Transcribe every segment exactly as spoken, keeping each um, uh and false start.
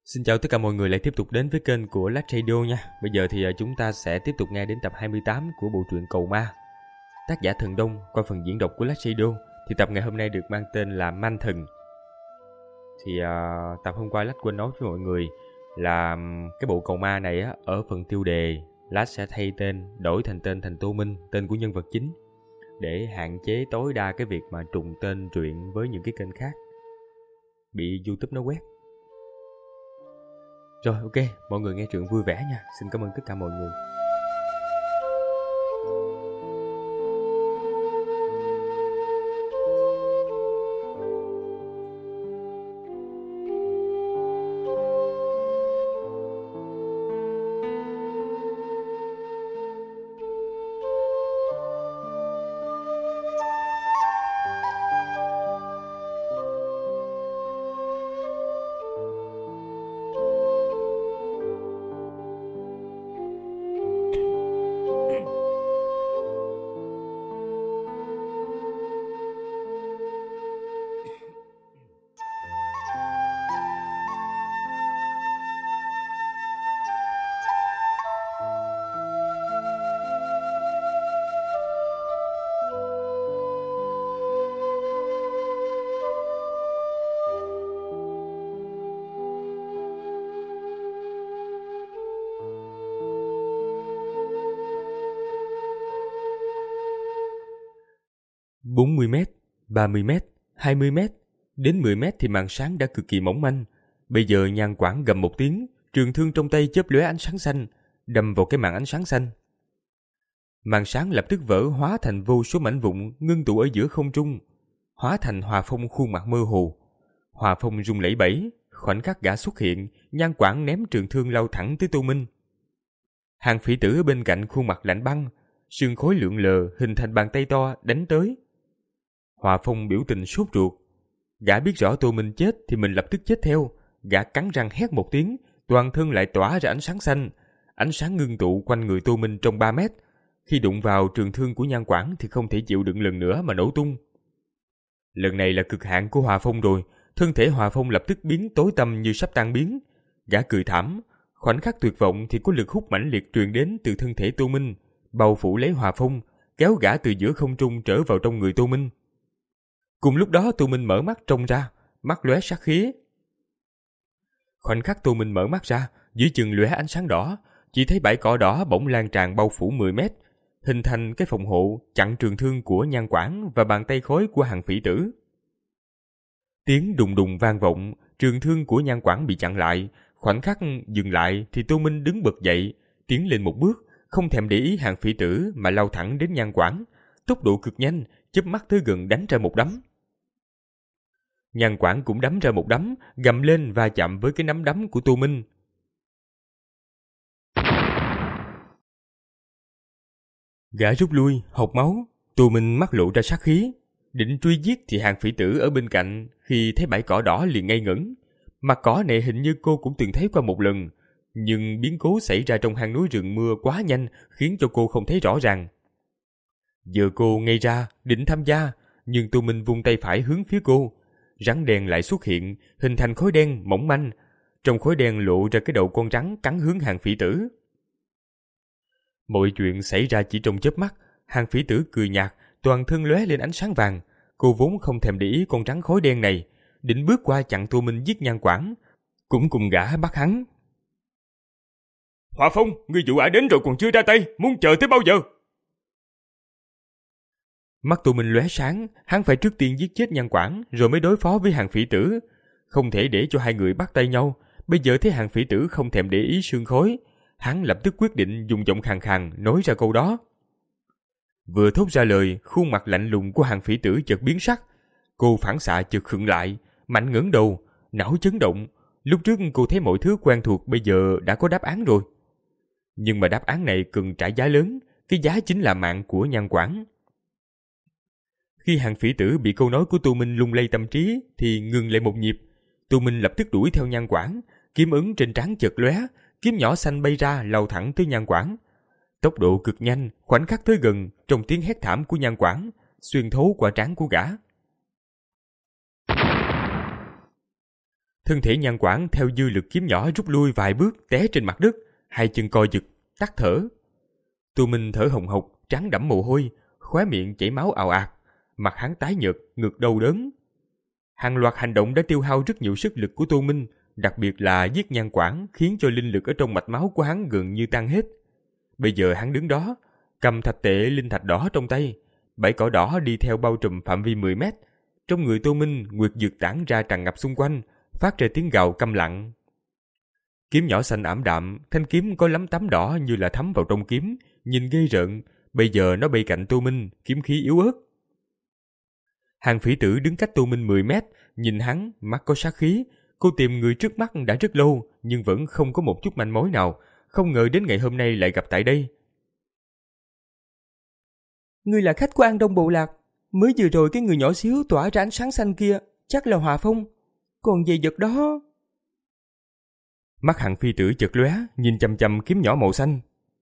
Xin chào tất cả mọi người lại tiếp tục đến với kênh của Lách Radio nha. Bây giờ thì chúng ta sẽ tiếp tục nghe đến tập hai mươi tám của bộ truyện Cầu Ma. Tác giả Thần Đông qua phần diễn đọc của Lách Radio. Thì tập ngày hôm nay được mang tên là Man Thần. Thì uh, tập hôm qua Lách quên nói với mọi người là cái bộ Cầu Ma này á, ở phần tiêu đề Lách sẽ thay tên, đổi thành tên thành Tô Minh, tên của nhân vật chính, để hạn chế tối đa cái việc mà trùng tên truyện với những cái kênh khác bị YouTube nó quét. Rồi ok, mọi người nghe truyện vui vẻ nha. Xin cảm ơn tất cả mọi người. bốn mươi mét, ba mươi mét, hai mươi mét, đến mười mét thì màn sáng đã cực kỳ mỏng manh. Bây giờ Nhan Quảng gầm một tiếng, trường thương trong tay chớp lóe ánh sáng xanh, đâm vào cái màn ánh sáng xanh. Màn sáng lập tức vỡ hóa thành vô số mảnh vụn ngưng tụ ở giữa không trung, hóa thành Hòa Phong khuôn mặt mơ hồ. Hòa Phong rung lẩy bẩy, khoảnh khắc gã xuất hiện, Nhan Quảng ném trường thương lao thẳng tới Tô Minh. Hàng Phỉ Tử ở bên cạnh khuôn mặt lạnh băng, sương khói lượn lờ hình thành bàn tay to đánh tới. Hòa Phong biểu tình sốt ruột. Gã biết rõ Tô Minh chết thì mình lập tức chết theo. Gã cắn răng hét một tiếng, toàn thân lại tỏa ra ánh sáng xanh. Ánh sáng ngưng tụ quanh người Tô Minh trong ba mét. Khi đụng vào trường thương của Nhan Quảng thì không thể chịu đựng lần nữa mà nổ tung. Lần này là cực hạn của Hòa Phong rồi. Thân thể Hòa Phong lập tức biến tối tăm như sắp tan biến. Gã cười thảm. Khoảnh khắc tuyệt vọng thì có lực hút mãnh liệt truyền đến từ thân thể Tô Minh, bao phủ lấy Hòa Phong, kéo gã từ giữa không trung trở vào trong người Tô Minh. Cùng lúc đó Tô Minh mở mắt trông ra, mắt lóe sát khí. Khoảnh khắc Tô Minh mở mắt ra, dưới chân lóe ánh sáng đỏ, chỉ thấy bãi cỏ đỏ bỗng lan tràn bao phủ mười mét, hình thành cái phòng hộ chặn trường thương của Nhan Quảng và bàn tay khối của Hàng Phỉ Tử. Tiếng đùng đùng vang vọng, trường thương của Nhan Quảng bị chặn lại, khoảnh khắc dừng lại thì Tô Minh đứng bật dậy, tiến lên một bước, không thèm để ý Hàng Phỉ Tử mà lao thẳng đến Nhan Quảng, tốc độ cực nhanh, chớp mắt tới gần đánh ra một đấm. Nhan Quảng cũng đấm ra một đấm, gầm lên và chạm với cái nắm đấm của Tô Minh. Gã rút lui, hộc máu. Tô Minh mắt lộ ra sát khí, định truy giết thì Hàng Phỉ Tử ở bên cạnh khi thấy bãi cỏ đỏ liền ngây ngẩn. Mặt cỏ này hình như cô cũng từng thấy qua một lần, nhưng biến cố xảy ra trong hang núi rừng mưa quá nhanh khiến cho cô không thấy rõ ràng. Giờ cô ngây ra, định tham gia, nhưng Tô Minh vung tay phải hướng phía cô. Rắn đen lại xuất hiện, hình thành khối đen mỏng manh. Trong khối đen lộ ra cái đầu con rắn cắn hướng Hàng Phỉ Tử. Mọi chuyện xảy ra chỉ trong chớp mắt. Hàng Phỉ Tử cười nhạt, toàn thân lóe lên ánh sáng vàng. Cô vốn không thèm để ý con rắn khối đen này, định bước qua chặn Tô Minh giết Nhan Quảng, cũng cùng gã bắt hắn. Hòa Phong, ngươi dụ ả đến rồi còn chưa ra tay, muốn chờ tới bao giờ? Mắt Tô Minh lóe sáng, hắn phải trước tiên giết chết Nhan Quảng rồi mới đối phó với Hàng Phỉ Tử, không thể để cho hai người bắt tay nhau. Bây giờ thấy Hàng Phỉ Tử không thèm để ý sương khói, hắn lập tức quyết định dùng giọng khàn khàn nói ra câu đó. Vừa thốt ra lời, khuôn mặt lạnh lùng của Hàng Phỉ Tử chợt biến sắc. Cô phản xạ chợt khựng lại, mạnh ngẩng đầu, não chấn động. Lúc trước cô thấy mọi thứ quen thuộc, bây giờ đã có đáp án rồi. Nhưng mà đáp án này cần trả giá lớn, cái giá chính là mạng của Nhan Quảng. Khi Hàng Phỉ Tử bị câu nói của Tô Minh lung lay tâm trí thì ngừng lại một nhịp. Tô Minh lập tức đuổi theo Nhan Quảng, kiếm ấn trên trán chợt lóe, kiếm nhỏ xanh bay ra lao thẳng tới Nhan Quảng. Tốc độ cực nhanh, khoảnh khắc tới gần, trong tiếng hét thảm của Nhan Quảng xuyên thấu qua trán của gã. Thân thể Nhan Quảng theo dư lực kiếm nhỏ rút lui vài bước, té trên mặt đất, hai chân co giật, tắt thở. Tô Minh thở hồng hộc, trán đẫm mồ hôi, khóe miệng chảy máu ào ạt, mặt hắn tái nhợt, ngực đau đớn. Hàng loạt hành động đã tiêu hao rất nhiều sức lực của Tô Minh, đặc biệt là giết Nhan Quảng khiến cho linh lực ở trong mạch máu của hắn gần như tan hết. Bây giờ hắn đứng đó, cầm thạch tệ linh thạch đỏ trong tay, bảy cỏ đỏ đi theo bao trùm phạm vi mười mét. Trong người Tô Minh, nguyệt dược tản ra tràn ngập xung quanh, phát ra tiếng gào câm lặng. Kiếm nhỏ xanh ảm đạm, thanh kiếm có lấm tấm đỏ như là thấm vào trong kiếm, nhìn ghê rợn. Bây giờ nó bay cạnh Tô Minh, kiếm khí yếu ớt. Hàng Phỉ Tử đứng cách Tô Minh mười mét, nhìn hắn, mắt có sát khí. Cô tìm người trước mắt đã rất lâu, nhưng vẫn không có một chút manh mối nào. Không ngờ đến ngày hôm nay lại gặp tại đây. Ngươi là khách của An Đông Bộ Lạc. Mới vừa rồi cái người nhỏ xíu tỏa ra ánh sáng xanh kia chắc là Hòa Phong. Còn về vật đó... Mắt Hàng Phi Tử chợt lóe, nhìn chằm chằm kiếm nhỏ màu xanh.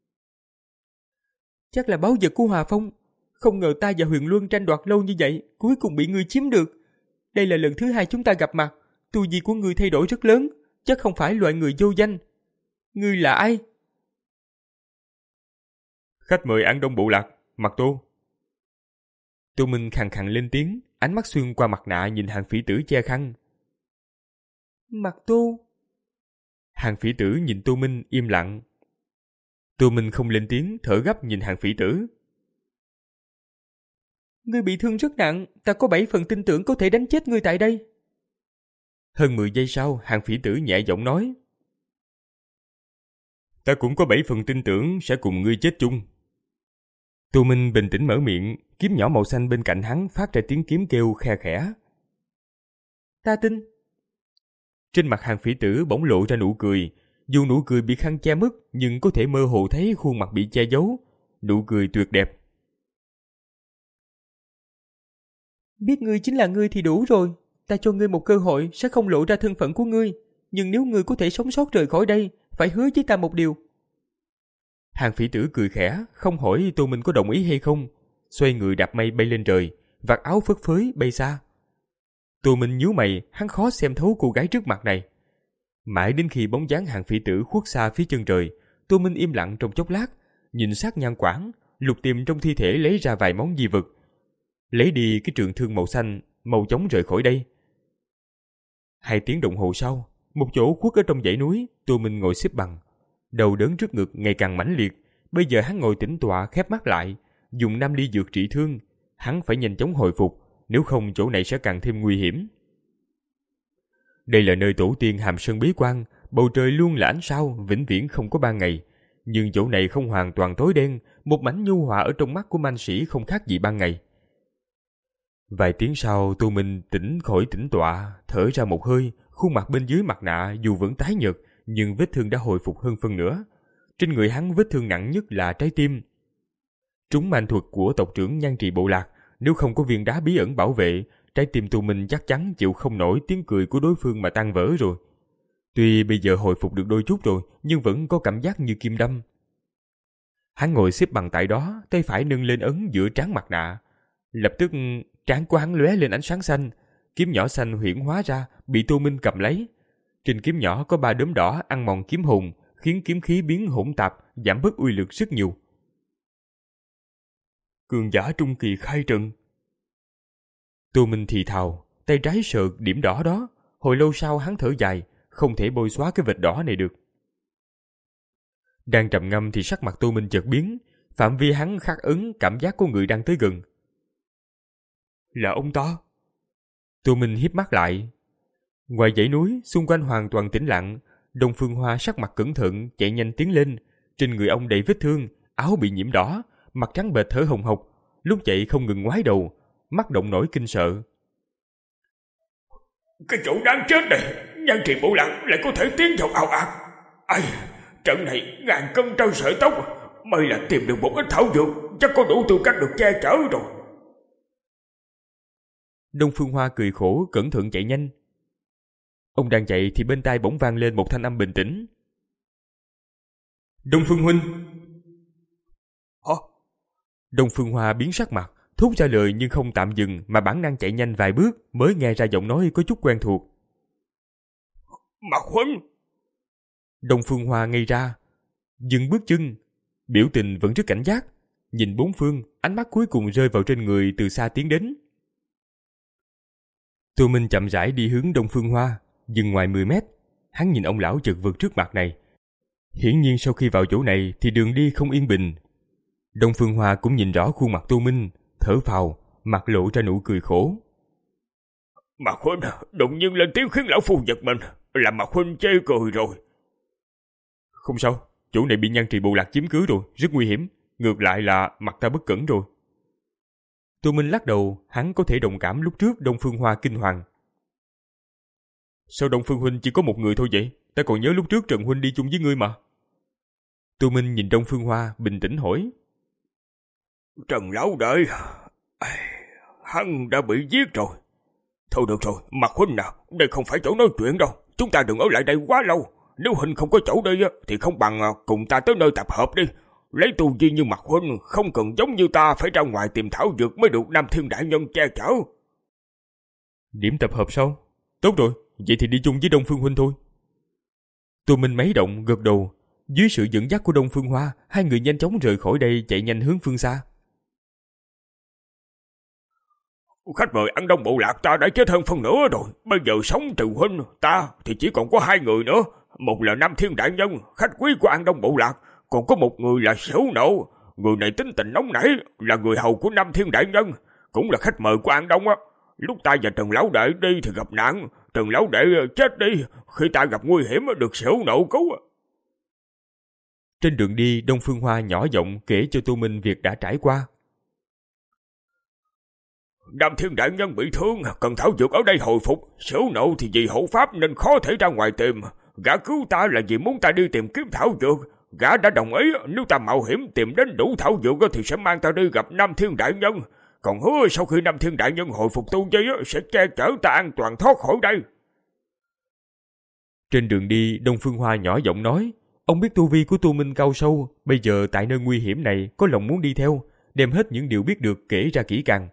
Chắc là báu vật của Hòa Phong. Không ngờ ta và Huyền Luân tranh đoạt lâu như vậy, cuối cùng bị ngươi chiếm được. Đây là lần thứ hai chúng ta gặp mặt. Tu vi của ngươi thay đổi rất lớn, chắc không phải loại người vô danh. Ngươi là ai? Khách mời An Đông Bộ Lạc, Mặt Tô. Tô Minh khàn khàn lên tiếng, ánh mắt xuyên qua mặt nạ nhìn Hàng Phỉ Tử che khăn. Mặt Tô. Hàng Phỉ Tử nhìn Tô Minh im lặng. Tô Minh không lên tiếng, thở gấp nhìn Hàng Phỉ Tử. Ngươi bị thương rất nặng, ta có bảy phần tin tưởng có thể đánh chết ngươi tại đây. Hơn mười giây sau, Hàng Phỉ Tử nhẹ giọng nói. Ta cũng có bảy phần tin tưởng sẽ cùng ngươi chết chung. Tô Minh bình tĩnh mở miệng, kiếm nhỏ màu xanh bên cạnh hắn phát ra tiếng kiếm kêu khe khẽ. Ta tin. Trên mặt Hàng Phỉ Tử bỗng lộ ra nụ cười, dù nụ cười bị khăn che mất nhưng có thể mơ hồ thấy khuôn mặt bị che giấu, nụ cười tuyệt đẹp. Biết ngươi chính là ngươi thì đủ rồi, ta cho ngươi một cơ hội sẽ không lộ ra thân phận của ngươi, nhưng nếu ngươi có thể sống sót rời khỏi đây, phải hứa với ta một điều. Hàng Phỉ Tử cười khẽ, không hỏi Tô Minh có đồng ý hay không, xoay người đạp mây bay lên trời, vạt áo phất phới bay xa. Tô Minh nhíu mày, hắn khó xem thấu cô gái trước mặt này. Mãi đến khi bóng dáng Hàng Phỉ Tử khuất xa phía chân trời, Tô Minh im lặng trong chốc lát, nhìn sát Nhan Quảng, lục tìm trong thi thể lấy ra vài món di vật, lấy đi cái trường thương màu xanh, mau chóng rời khỏi đây. Hai tiếng đồng hồ sau, một chỗ khuất ở trong dãy núi, Tô Minh ngồi xếp bằng, đầu đớn trước ngực ngày càng mãnh liệt. Bây giờ hắn ngồi tĩnh tọa khép mắt lại, dùng năm ly dược trị thương. Hắn phải nhanh chóng hồi phục, nếu không chỗ này sẽ càng thêm nguy hiểm. Đây là nơi tổ tiên Hàm Sơn bế quan, bầu trời luôn là ánh sao, vĩnh viễn không có ban ngày. Nhưng chỗ này không hoàn toàn tối đen, một mảnh nhu hòa ở trong mắt của manh sĩ không khác gì ban ngày. Vài tiếng sau, Tô Minh tỉnh khỏi tĩnh tọa, thở ra một hơi, khuôn mặt bên dưới mặt nạ dù vẫn tái nhợt, nhưng vết thương đã hồi phục hơn phân nửa. Trên người hắn vết thương nặng nhất là trái tim. Trúng manh thuật của tộc trưởng Nhan Trì Bộ Lạc, nếu không có viên đá bí ẩn bảo vệ, trái tim Tô Minh chắc chắn chịu không nổi tiếng cười của đối phương mà tan vỡ rồi. Tuy bây giờ hồi phục được đôi chút rồi, nhưng vẫn có cảm giác như kim đâm. Hắn ngồi xếp bằng tại đó, tay phải nâng lên ấn giữa trán mặt nạ. Lập tức trán của hắn lóe lên ánh sáng xanh, kiếm nhỏ xanh huyễn hóa ra, bị Tô Minh cầm lấy. Trên kiếm nhỏ có ba đốm đỏ ăn mòn kiếm hồn, khiến kiếm khí biến hỗn tạp, giảm bớt uy lực rất nhiều. Cường giả trung kỳ khai trận. Tô Minh thì thào, tay trái sờ điểm đỏ đó. Hồi lâu sau hắn thở dài, không thể bôi xóa cái vệt đỏ này được. Đang trầm ngâm thì sắc mặt Tô Minh chợt biến, phạm vi hắn khắc ấn cảm giác của người đang tới gần. Là ông ta. Tô Minh híp mắt lại. Ngoài dãy núi, xung quanh hoàn toàn tĩnh lặng. Đông Phương Hoa sắc mặt cẩn thận chạy nhanh tiến lên. Trên người ông đầy vết thương, áo bị nhiễm đỏ, mặt trắng bệch thở hồng hộc, lúc chạy không ngừng ngoái đầu, mắt động nổi kinh sợ. Cái chỗ đáng chết này, Nhan Trì Bộ Lạc lại có thể tiến vào ảo ạt. Ai, trận này ngàn cân treo sợi tóc, may là tìm được một ít thảo dược, chắc có đủ tư cách được che chở rồi. Đông Phương Hoa cười khổ cẩn thận chạy nhanh. Ông đang chạy thì bên tai bỗng vang lên một thanh âm bình tĩnh. Đông Phương huynh. Hả? Đông Phương Hoa biến sắc mặt, thốt ra lời nhưng không tạm dừng mà bản năng chạy nhanh vài bước mới nghe ra giọng nói có chút quen thuộc. Mạc huynh. Đông Phương Hoa ngây ra, dừng bước chân, biểu tình vẫn rất cảnh giác, nhìn bốn phương, ánh mắt cuối cùng rơi vào trên người từ xa tiến đến. Tô Minh chậm rãi đi hướng Đông Phương Hoa, dừng ngoài mười mét. Hắn nhìn ông lão chật vật trước mặt này. Hiển nhiên sau khi vào chỗ này thì đường đi không yên bình. Đông Phương Hoa cũng nhìn rõ khuôn mặt Tô Minh, thở phào, mặt lộ ra nụ cười khổ. Mạc huynh đột nhiên lên tiếng khiến lão phu giật mình, làm Mạc huynh chê cười rồi. Không sao, chỗ này bị Nhan Trì bộ lạc chiếm cứ rồi, rất nguy hiểm. Ngược lại là mặt ta bất cẩn rồi. Tô Minh lắc đầu, hắn có thể đồng cảm lúc trước Đông Phương Hoa kinh hoàng. Sao Đông Phương huynh chỉ có một người thôi vậy? Ta còn nhớ lúc trước Trần huynh đi chung với ngươi mà. Tô Minh nhìn Đông Phương Hoa bình tĩnh hỏi. Trần lão đệ, hắn đã bị giết rồi. Thôi được rồi, Mạc huynh nào, đây không phải chỗ nói chuyện đâu. Chúng ta đừng ở lại đây quá lâu. Nếu huynh không có chỗ đi thì không bằng cùng ta tới nơi tập hợp đi. Lấy tu vi như Mạc huynh, không cần giống như ta phải ra ngoài tìm thảo dược mới được Nam Thiên đại nhân che chở. Điểm tập hợp sao? Tốt rồi, vậy thì đi chung với Đông Phương huynh thôi. Tô Minh mấy động gật đầu. Dưới sự dẫn dắt của Đông Phương Hoa, hai người nhanh chóng rời khỏi đây, chạy nhanh hướng phương xa. Khách mời ăn đông bộ lạc ta đã chết hơn phân nửa rồi. Bây giờ sống trừ huynh ta thì chỉ còn có hai người nữa. Một là Nam Thiên đại nhân, khách quý của An Đông bộ lạc. Còn có một người là Xỉu Nộ. Người này tính tình nóng nảy, là người hầu của Nam Thiên đại nhân, cũng là khách mời của An Đông á. Lúc ta và Trần lão đệ đi thì gặp nạn, Trần lão đệ chết đi, khi ta gặp nguy hiểm được Xỉu Nộ cứu. Trên đường đi, Đông Phương Hoa nhỏ giọng kể cho Tô Minh việc đã trải qua. Nam Thiên đại nhân bị thương, cần thảo dược ở đây hồi phục. Xỉu Nộ thì vì hộ pháp nên khó thể ra ngoài tìm. Gã cứu ta là vì muốn ta đi tìm kiếm thảo dược. Gã đã đồng ý nếu ta mạo hiểm tìm đến đủ thảo dược thì sẽ mang ta đi gặp Nam Thiên đại nhân. Còn hứa sau khi Nam Thiên đại nhân hồi phục tu vi sẽ che chở ta an toàn thoát khỏi đây. Trên đường đi, Đông Phương Hoa nhỏ giọng nói. Ông biết tu vi của Tô Minh cao sâu, bây giờ tại nơi nguy hiểm này có lòng muốn đi theo, đem hết những điều biết được kể ra kỹ càng.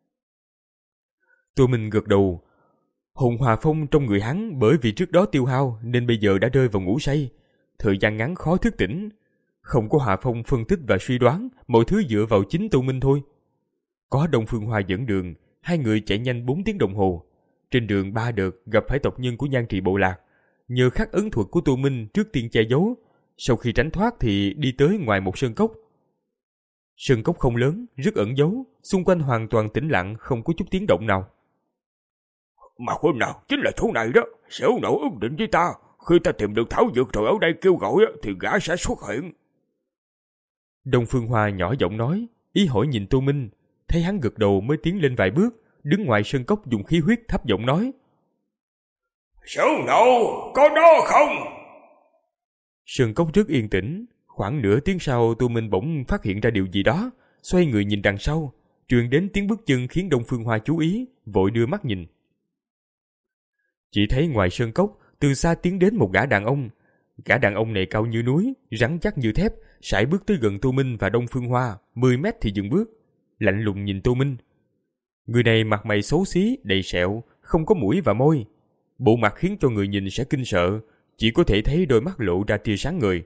Tô Minh gật đầu. Hồn hòa phong trong người hắn bởi vì trước đó tiêu hao nên bây giờ đã rơi vào ngủ say. Thời gian ngắn khó thức tỉnh. Không có hòa phong phân tích và suy đoán, mọi thứ dựa vào chính Tô Minh thôi. Có Đông Phương Hoa dẫn đường, hai người chạy nhanh bốn tiếng đồng hồ. Trên đường ba đợt gặp phải tộc nhân của Nhan Trì bộ lạc. Nhờ khắc ấn thuật của Tô Minh trước tiên che giấu, sau khi tránh thoát thì đi tới ngoài một sơn cốc. Sơn cốc không lớn, rất ẩn giấu, xung quanh hoàn toàn tĩnh lặng, không có chút tiếng động nào. Mà hôm nào chính là chỗ này đó. Xỉu Nộ ước định với ta, khi ta tìm được thảo dược rồi ở đây kêu gọi thì gã sẽ xuất hiện. Đông Phương Hoa nhỏ giọng nói, ý hỏi nhìn Tô Minh. Thấy hắn gật đầu mới tiến lên vài bước, đứng ngoài sơn cốc dùng khí huyết thấp giọng nói. Xỉu Nộ, có đó không? Sơn cốc rất yên tĩnh. Khoảng nửa tiếng sau Tô Minh bỗng phát hiện ra điều gì đó, xoay người nhìn đằng sau, truyền đến tiếng bước chân khiến Đông Phương Hoa chú ý, vội đưa mắt nhìn. Chỉ thấy ngoài sơn cốc, từ xa tiến đến một gã đàn ông. Gã đàn ông này cao như núi, rắn chắc như thép, sải bước tới gần Tô Minh và Đông Phương Hoa, mười mét thì dừng bước, lạnh lùng nhìn Tô Minh. Người này mặt mày xấu xí, đầy sẹo, không có mũi và môi. Bộ mặt khiến cho người nhìn sẽ kinh sợ, chỉ có thể thấy đôi mắt lộ ra tia sáng người.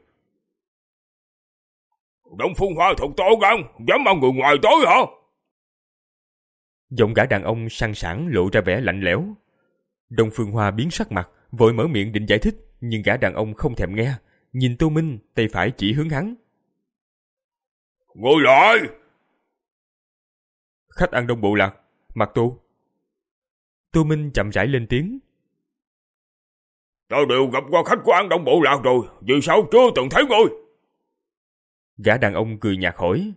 Đông Phương Hoa thật to gan, dám mang người ngoài tới hả? Giọng gã đàn ông sang sảng lộ ra vẻ lạnh lẽo. Đông Phương Hoa biến sắc mặt, vội mở miệng định giải thích, nhưng gã đàn ông không thèm nghe, nhìn Tô Minh, tay phải chỉ hướng hắn. Ngồi lại! Khách An Đông bộ lạc, Mạc Tô. Tô Minh chậm rãi lên tiếng. Ta đều gặp qua khách của An Đông bộ lạc rồi, vì sao chưa từng thấy ngươi? Gã đàn ông cười nhạt hỏi.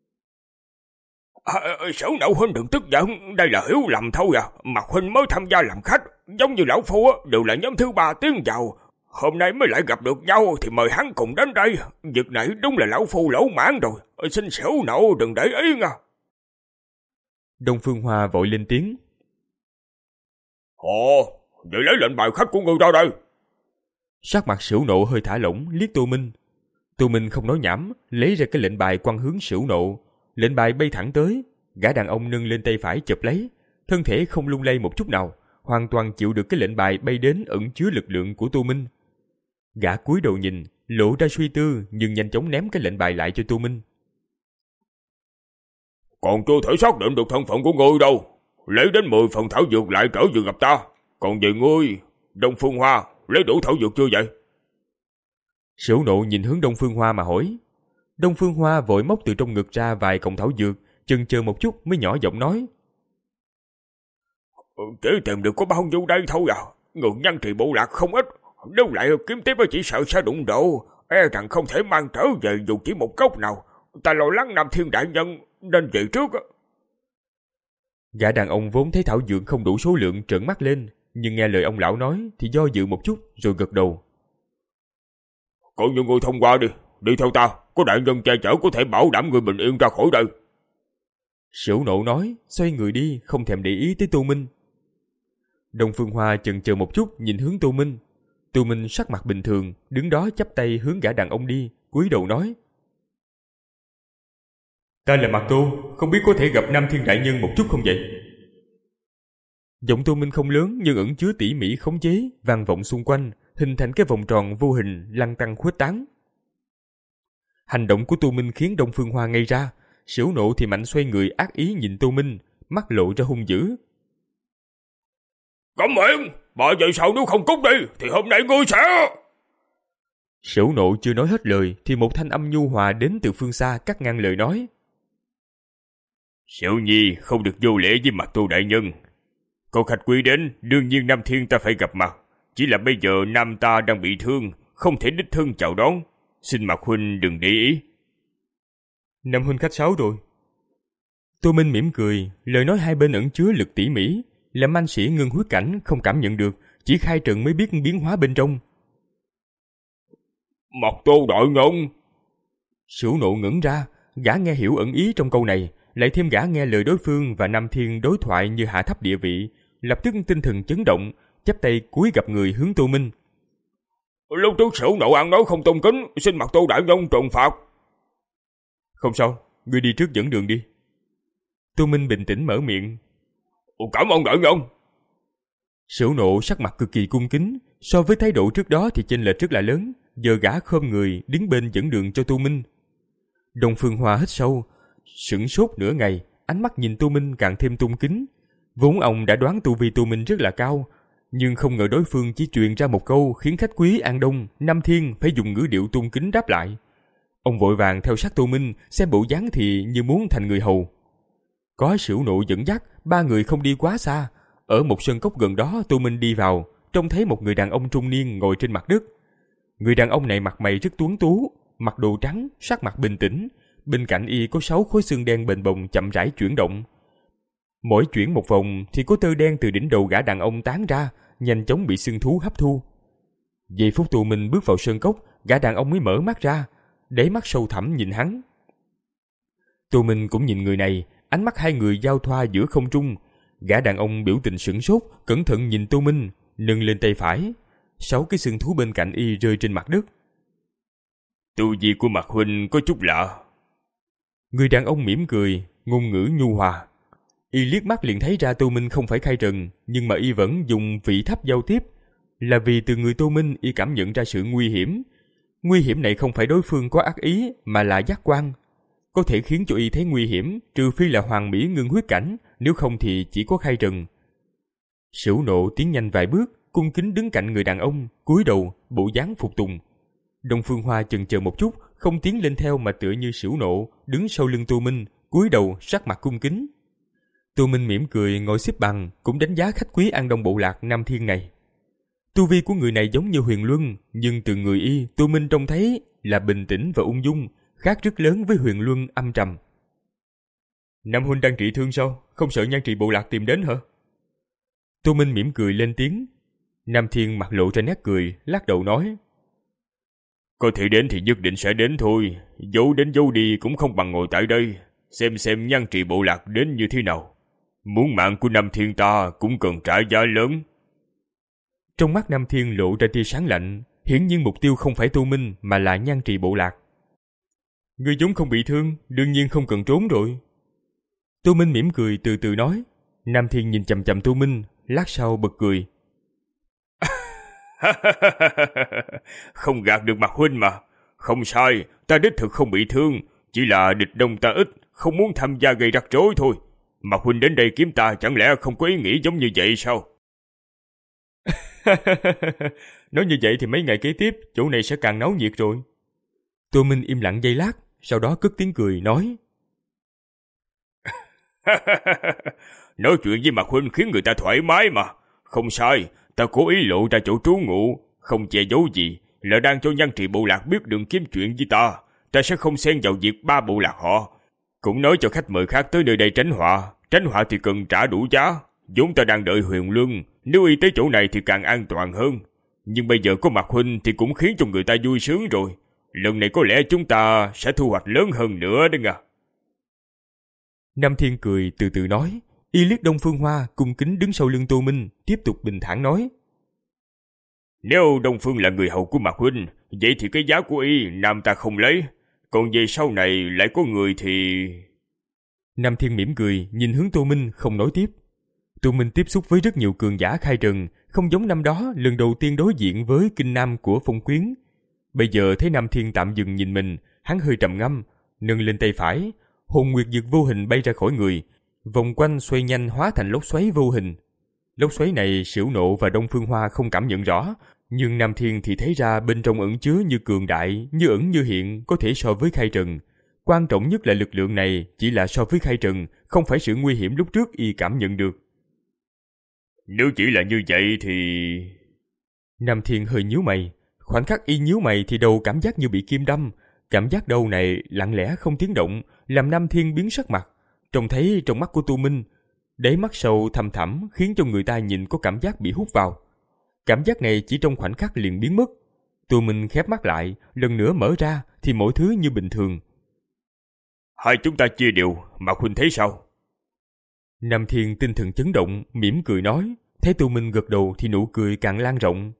À, Xỉu Nộ huynh đừng tức giận, đây là hiểu lầm thôi à. Mạc huynh mới tham gia làm khách, giống như lão phu đều là nhóm thứ ba tiến vào. Hôm nay mới lại gặp được nhau thì mời hắn cùng đến đây. Việc này đúng là lão phu lỗ mãn rồi, xin Xỉu Nộ đừng để ý nha. Đông Phương Hoa vội lên tiếng. Ồ, vậy lấy lệnh bài khách của ngươi ra đây. Sắc mặt Xỉu Nộ hơi thả lỏng, liếc Tô Minh. Tô Minh không nói nhảm, lấy ra cái lệnh bài quăng hướng Xỉu Nộ. Lệnh bài bay thẳng tới, gã đàn ông nâng lên tay phải chụp lấy, thân thể không lung lay một chút nào, hoàn toàn chịu được cái lệnh bài bay đến ẩn chứa lực lượng của Tô Minh. Gã cúi đầu nhìn, lộ ra suy tư nhưng nhanh chóng ném cái lệnh bài lại cho Tô Minh. Còn chưa thể xác định được thân phận của ngươi đâu. Lấy đến mười phần thảo dược lại trở về gặp ta. Còn về ngươi, Đông Phương Hoa, lấy đủ thảo dược chưa vậy? Sửu Nộ nhìn hướng Đông Phương Hoa mà hỏi. Đông Phương Hoa vội móc từ trong ngực ra vài cọng thảo dược, chần chờ một chút mới nhỏ giọng nói. Chỉ tìm được có bao nhiêu đây thôi à. Người nhân trì bộ lạc không ít. Nếu lại kiếm tiếp chỉ sợ sẽ đụng độ. E rằng không thể mang trở về dù chỉ một cốc nào. Ta lo lắng Nam Thiên đại nhân nên về trước. Gã đàn ông vốn thấy thảo dược không đủ số lượng trợn mắt lên, nhưng nghe lời ông lão nói thì do dự một chút rồi gật đầu. Coi như người thông qua đi. Đi theo ta. Có đại nhân che chở có thể bảo đảm người bình yên ra khỏi đây. Sửu Nộ nói, xoay người đi, không thèm để ý tới Tô Minh. Đông Phương Hoa chần chờ một chút nhìn hướng Tô Minh. Tô Minh sắc mặt bình thường, đứng đó chắp tay hướng gã đàn ông đi, cúi đầu nói. Ta là Mạc Tô, không biết có thể gặp Nam Thiên đại nhân một chút không vậy? Giọng Tô Minh không lớn nhưng ẩn chứa tỉ mỉ khống chế, vang vọng xung quanh, hình thành cái vòng tròn vô hình lăn tăn khuếch tán. Hành động của Tô Minh khiến Đông Phương Hoa ngây ra, Sửu Nộ thì mạnh xoay người ác ý nhìn Tô Minh, mắt lộ ra hung dữ. Cấm miệng, bà vậy sao nếu không cút đi thì hôm nay ngươi sẽ... Sửu Nộ chưa nói hết lời thì một thanh âm nhu hòa đến từ phương xa cắt ngang lời nói. Sửu Nhi không được vô lễ với Mạc Tô đại nhân. Có khách quý đến, đương nhiên Nam Thiên ta phải gặp mặt. Chỉ là bây giờ Nam ta đang bị thương, không thể đích thân chào đón. Xin Mạc huynh đừng để ý. Nam huynh khách sáo rồi. Tô Minh mỉm cười, lời nói hai bên ẩn chứa lực tỉ mỉ, làm anh sĩ ngưng huyết cảnh không cảm nhận được, chỉ khai trận mới biết biến hóa bên trong. Mạc Tô đại nhân. Sửu Nộ ngẩn ra, gã nghe hiểu ẩn ý trong câu này, lại thêm gã nghe lời đối phương và Nam Thiên đối thoại như hạ thấp địa vị, lập tức tinh thần chấn động, chắp tay cúi gặp người hướng Tô Minh. Lúc trước Sửu Nộ ăn nói không tôn kính, xin Mạc Tô đại nhân trừng phạt. Không sao, ngươi đi trước dẫn đường đi. Tô Minh bình tĩnh mở miệng. Cảm ơn đại nhân. Sửu Nộ sắc mặt cực kỳ cung kính, so với thái độ trước đó thì chênh lệch rất là lớn, giờ gã khom người đứng bên dẫn đường cho Tô Minh. Đông Phương Hoa hít sâu, sửng sốt nửa ngày, ánh mắt nhìn Tô Minh càng thêm tôn kính. Vốn ông đã đoán tu vi Tô Minh rất là cao, nhưng không ngờ đối phương chỉ truyền ra một câu khiến khách quý An Đông, Nam Thiên phải dùng ngữ điệu tôn kính đáp lại. Ông vội vàng theo sát Tô Minh, xem bộ dáng thì như muốn thành người hầu. Có Sửu Nộ dẫn dắt, ba người không đi quá xa. Ở một sân cốc gần đó Tô Minh đi vào, trông thấy một người đàn ông trung niên ngồi trên mặt đất. Người đàn ông này mặt mày rất tuấn tú, mặc đồ trắng, sắc mặt bình tĩnh. Bên cạnh y có sáu khối xương đen bền bồng chậm rãi chuyển động. Mỗi chuyển một vòng thì có tơ đen từ đỉnh đầu gã đàn ông tán ra, nhanh chóng bị xương thú hấp thu. Giây phút Tô Minh bước vào sơn cốc, gã đàn ông mới mở mắt ra, đáy mắt sâu thẳm nhìn hắn. Tô Minh cũng nhìn người này, ánh mắt hai người giao thoa giữa không trung. Gã đàn ông biểu tình sửng sốt, cẩn thận nhìn Tô Minh, nâng lên tay phải. Sáu cái xương thú bên cạnh y rơi trên mặt đất. Tu vi của Mạc huynh có chút lạ. Người đàn ông mỉm cười, ngôn ngữ nhu hòa. Y liếc mắt liền thấy ra Tô Minh không phải khai trần, nhưng mà y vẫn dùng vị thấp giao tiếp, là vì từ người Tô Minh y cảm nhận ra sự nguy hiểm. Nguy hiểm này không phải đối phương có ác ý, mà là giác quan. Có thể khiến cho y thấy nguy hiểm, trừ phi là hoàng mỹ ngưng huyết cảnh, nếu không thì chỉ có khai trần. Sửu Nộ tiến nhanh vài bước, cung kính đứng cạnh người đàn ông, cúi đầu, bộ dáng phục tùng. Đông Phương Hoa chần chờ một chút, không tiến lên theo mà tựa như Sửu Nộ, đứng sau lưng Tô Minh, cúi đầu, sắc mặt cung kính. Tô Minh mỉm cười ngồi xếp bằng, cũng đánh giá khách quý An Đông bộ lạc Nam Thiên này. Tu vi của người này giống như Huyền Luân, nhưng từ người y, Tô Minh trông thấy là bình tĩnh và ung dung, khác rất lớn với Huyền Luân âm trầm. Nam huynh đang trị thương sao? Không sợ Nhan Trị bộ lạc tìm đến hả? Tô Minh mỉm cười lên tiếng. Nam Thiên mặt lộ ra nét cười, lắc đầu nói. Có thể đến thì nhất định sẽ đến thôi, giấu đến giấu đi cũng không bằng ngồi tại đây, xem xem Nhan Trị bộ lạc đến như thế nào. Muốn mạng của Nam Thiên ta cũng cần trả giá lớn. Trong mắt Nam Thiên lộ ra tia sáng lạnh, hiển nhiên mục tiêu không phải Tô Minh mà là Nhan Trị bộ lạc. Ngươi vốn không bị thương, đương nhiên không cần trốn rồi. Tô Minh mỉm cười từ từ nói. Nam Thiên nhìn chằm chằm Tô Minh, lát sau bật cười. Không gạt được Mạc huynh mà. Không sai, ta đích thực không bị thương, chỉ là địch đông ta ít, không muốn tham gia gây rắc rối thôi. Mạc huynh đến đây kiếm ta chẳng lẽ không có ý nghĩ giống như vậy sao? Nói như vậy thì mấy ngày kế tiếp chỗ này sẽ càng náo nhiệt rồi. Tô Minh im lặng giây lát, sau đó cất tiếng cười nói. Nói chuyện với Mạc huynh khiến người ta thoải mái mà. Không sai, ta cố ý lộ ra chỗ trú ngụ, không che giấu gì, là đang cho Nhan Trì bộ lạc biết đường kiếm chuyện với ta. Ta sẽ không xen vào việc ba bộ lạc họ. Cũng nói cho khách mời khác tới nơi đây tránh họa. Tránh họa thì cần trả đủ giá. Vốn ta đang đợi Huyền Luân, nếu y tới chỗ này thì càng an toàn hơn. Nhưng bây giờ có Mạc huynh thì cũng khiến cho người ta vui sướng rồi. Lần này có lẽ chúng ta sẽ thu hoạch lớn hơn nữa đấy nha. Nam Thiên cười từ từ nói. Y liếc Đông Phương Hoa cung kính đứng sau lưng Tô Minh, tiếp tục bình thản nói. Nếu Đông Phương là người hầu của Mạc huynh, vậy thì cái giá của y nam ta không lấy. Còn về sau này lại có người thì... Nam Thiên mỉm cười, nhìn hướng Tô Minh không nói tiếp. Tô Minh tiếp xúc với rất nhiều cường giả khai trần, không giống năm đó lần đầu tiên đối diện với kinh nam của Phong Quyến. Bây giờ thấy Nam Thiên tạm dừng nhìn mình, hắn hơi trầm ngâm, nâng lên tay phải, hồn nguyệt dược vô hình bay ra khỏi người, vòng quanh xoay nhanh hóa thành lốc xoáy vô hình. Lốc xoáy này Sửu Nộ và Đông Phương Hoa không cảm nhận rõ, nhưng Nam Thiên thì thấy ra bên trong ẩn chứa như cường đại, như ẩn như hiện, có thể so với khai trần. Quan trọng nhất là lực lượng này chỉ là so với khai trần, không phải sự nguy hiểm lúc trước y cảm nhận được. Nếu chỉ là như vậy thì... Nam Thiên hơi nhíu mày. Khoảnh khắc y nhíu mày thì đầu cảm giác như bị kim đâm. Cảm giác đầu này lặng lẽ không tiếng động, làm Nam Thiên biến sắc mặt. Trông thấy trong mắt của Tô Minh, đáy mắt sâu thăm thẳm khiến cho người ta nhìn có cảm giác bị hút vào. Cảm giác này chỉ trong khoảnh khắc liền biến mất. Tô Minh khép mắt lại, lần nữa mở ra thì mọi thứ như bình thường. Hai chúng ta chia đều, Mạc huynh thấy sao? Nam Thiên tinh thần chấn động, mỉm cười nói. Thấy Tô Minh gật đầu thì nụ cười càng lan rộng.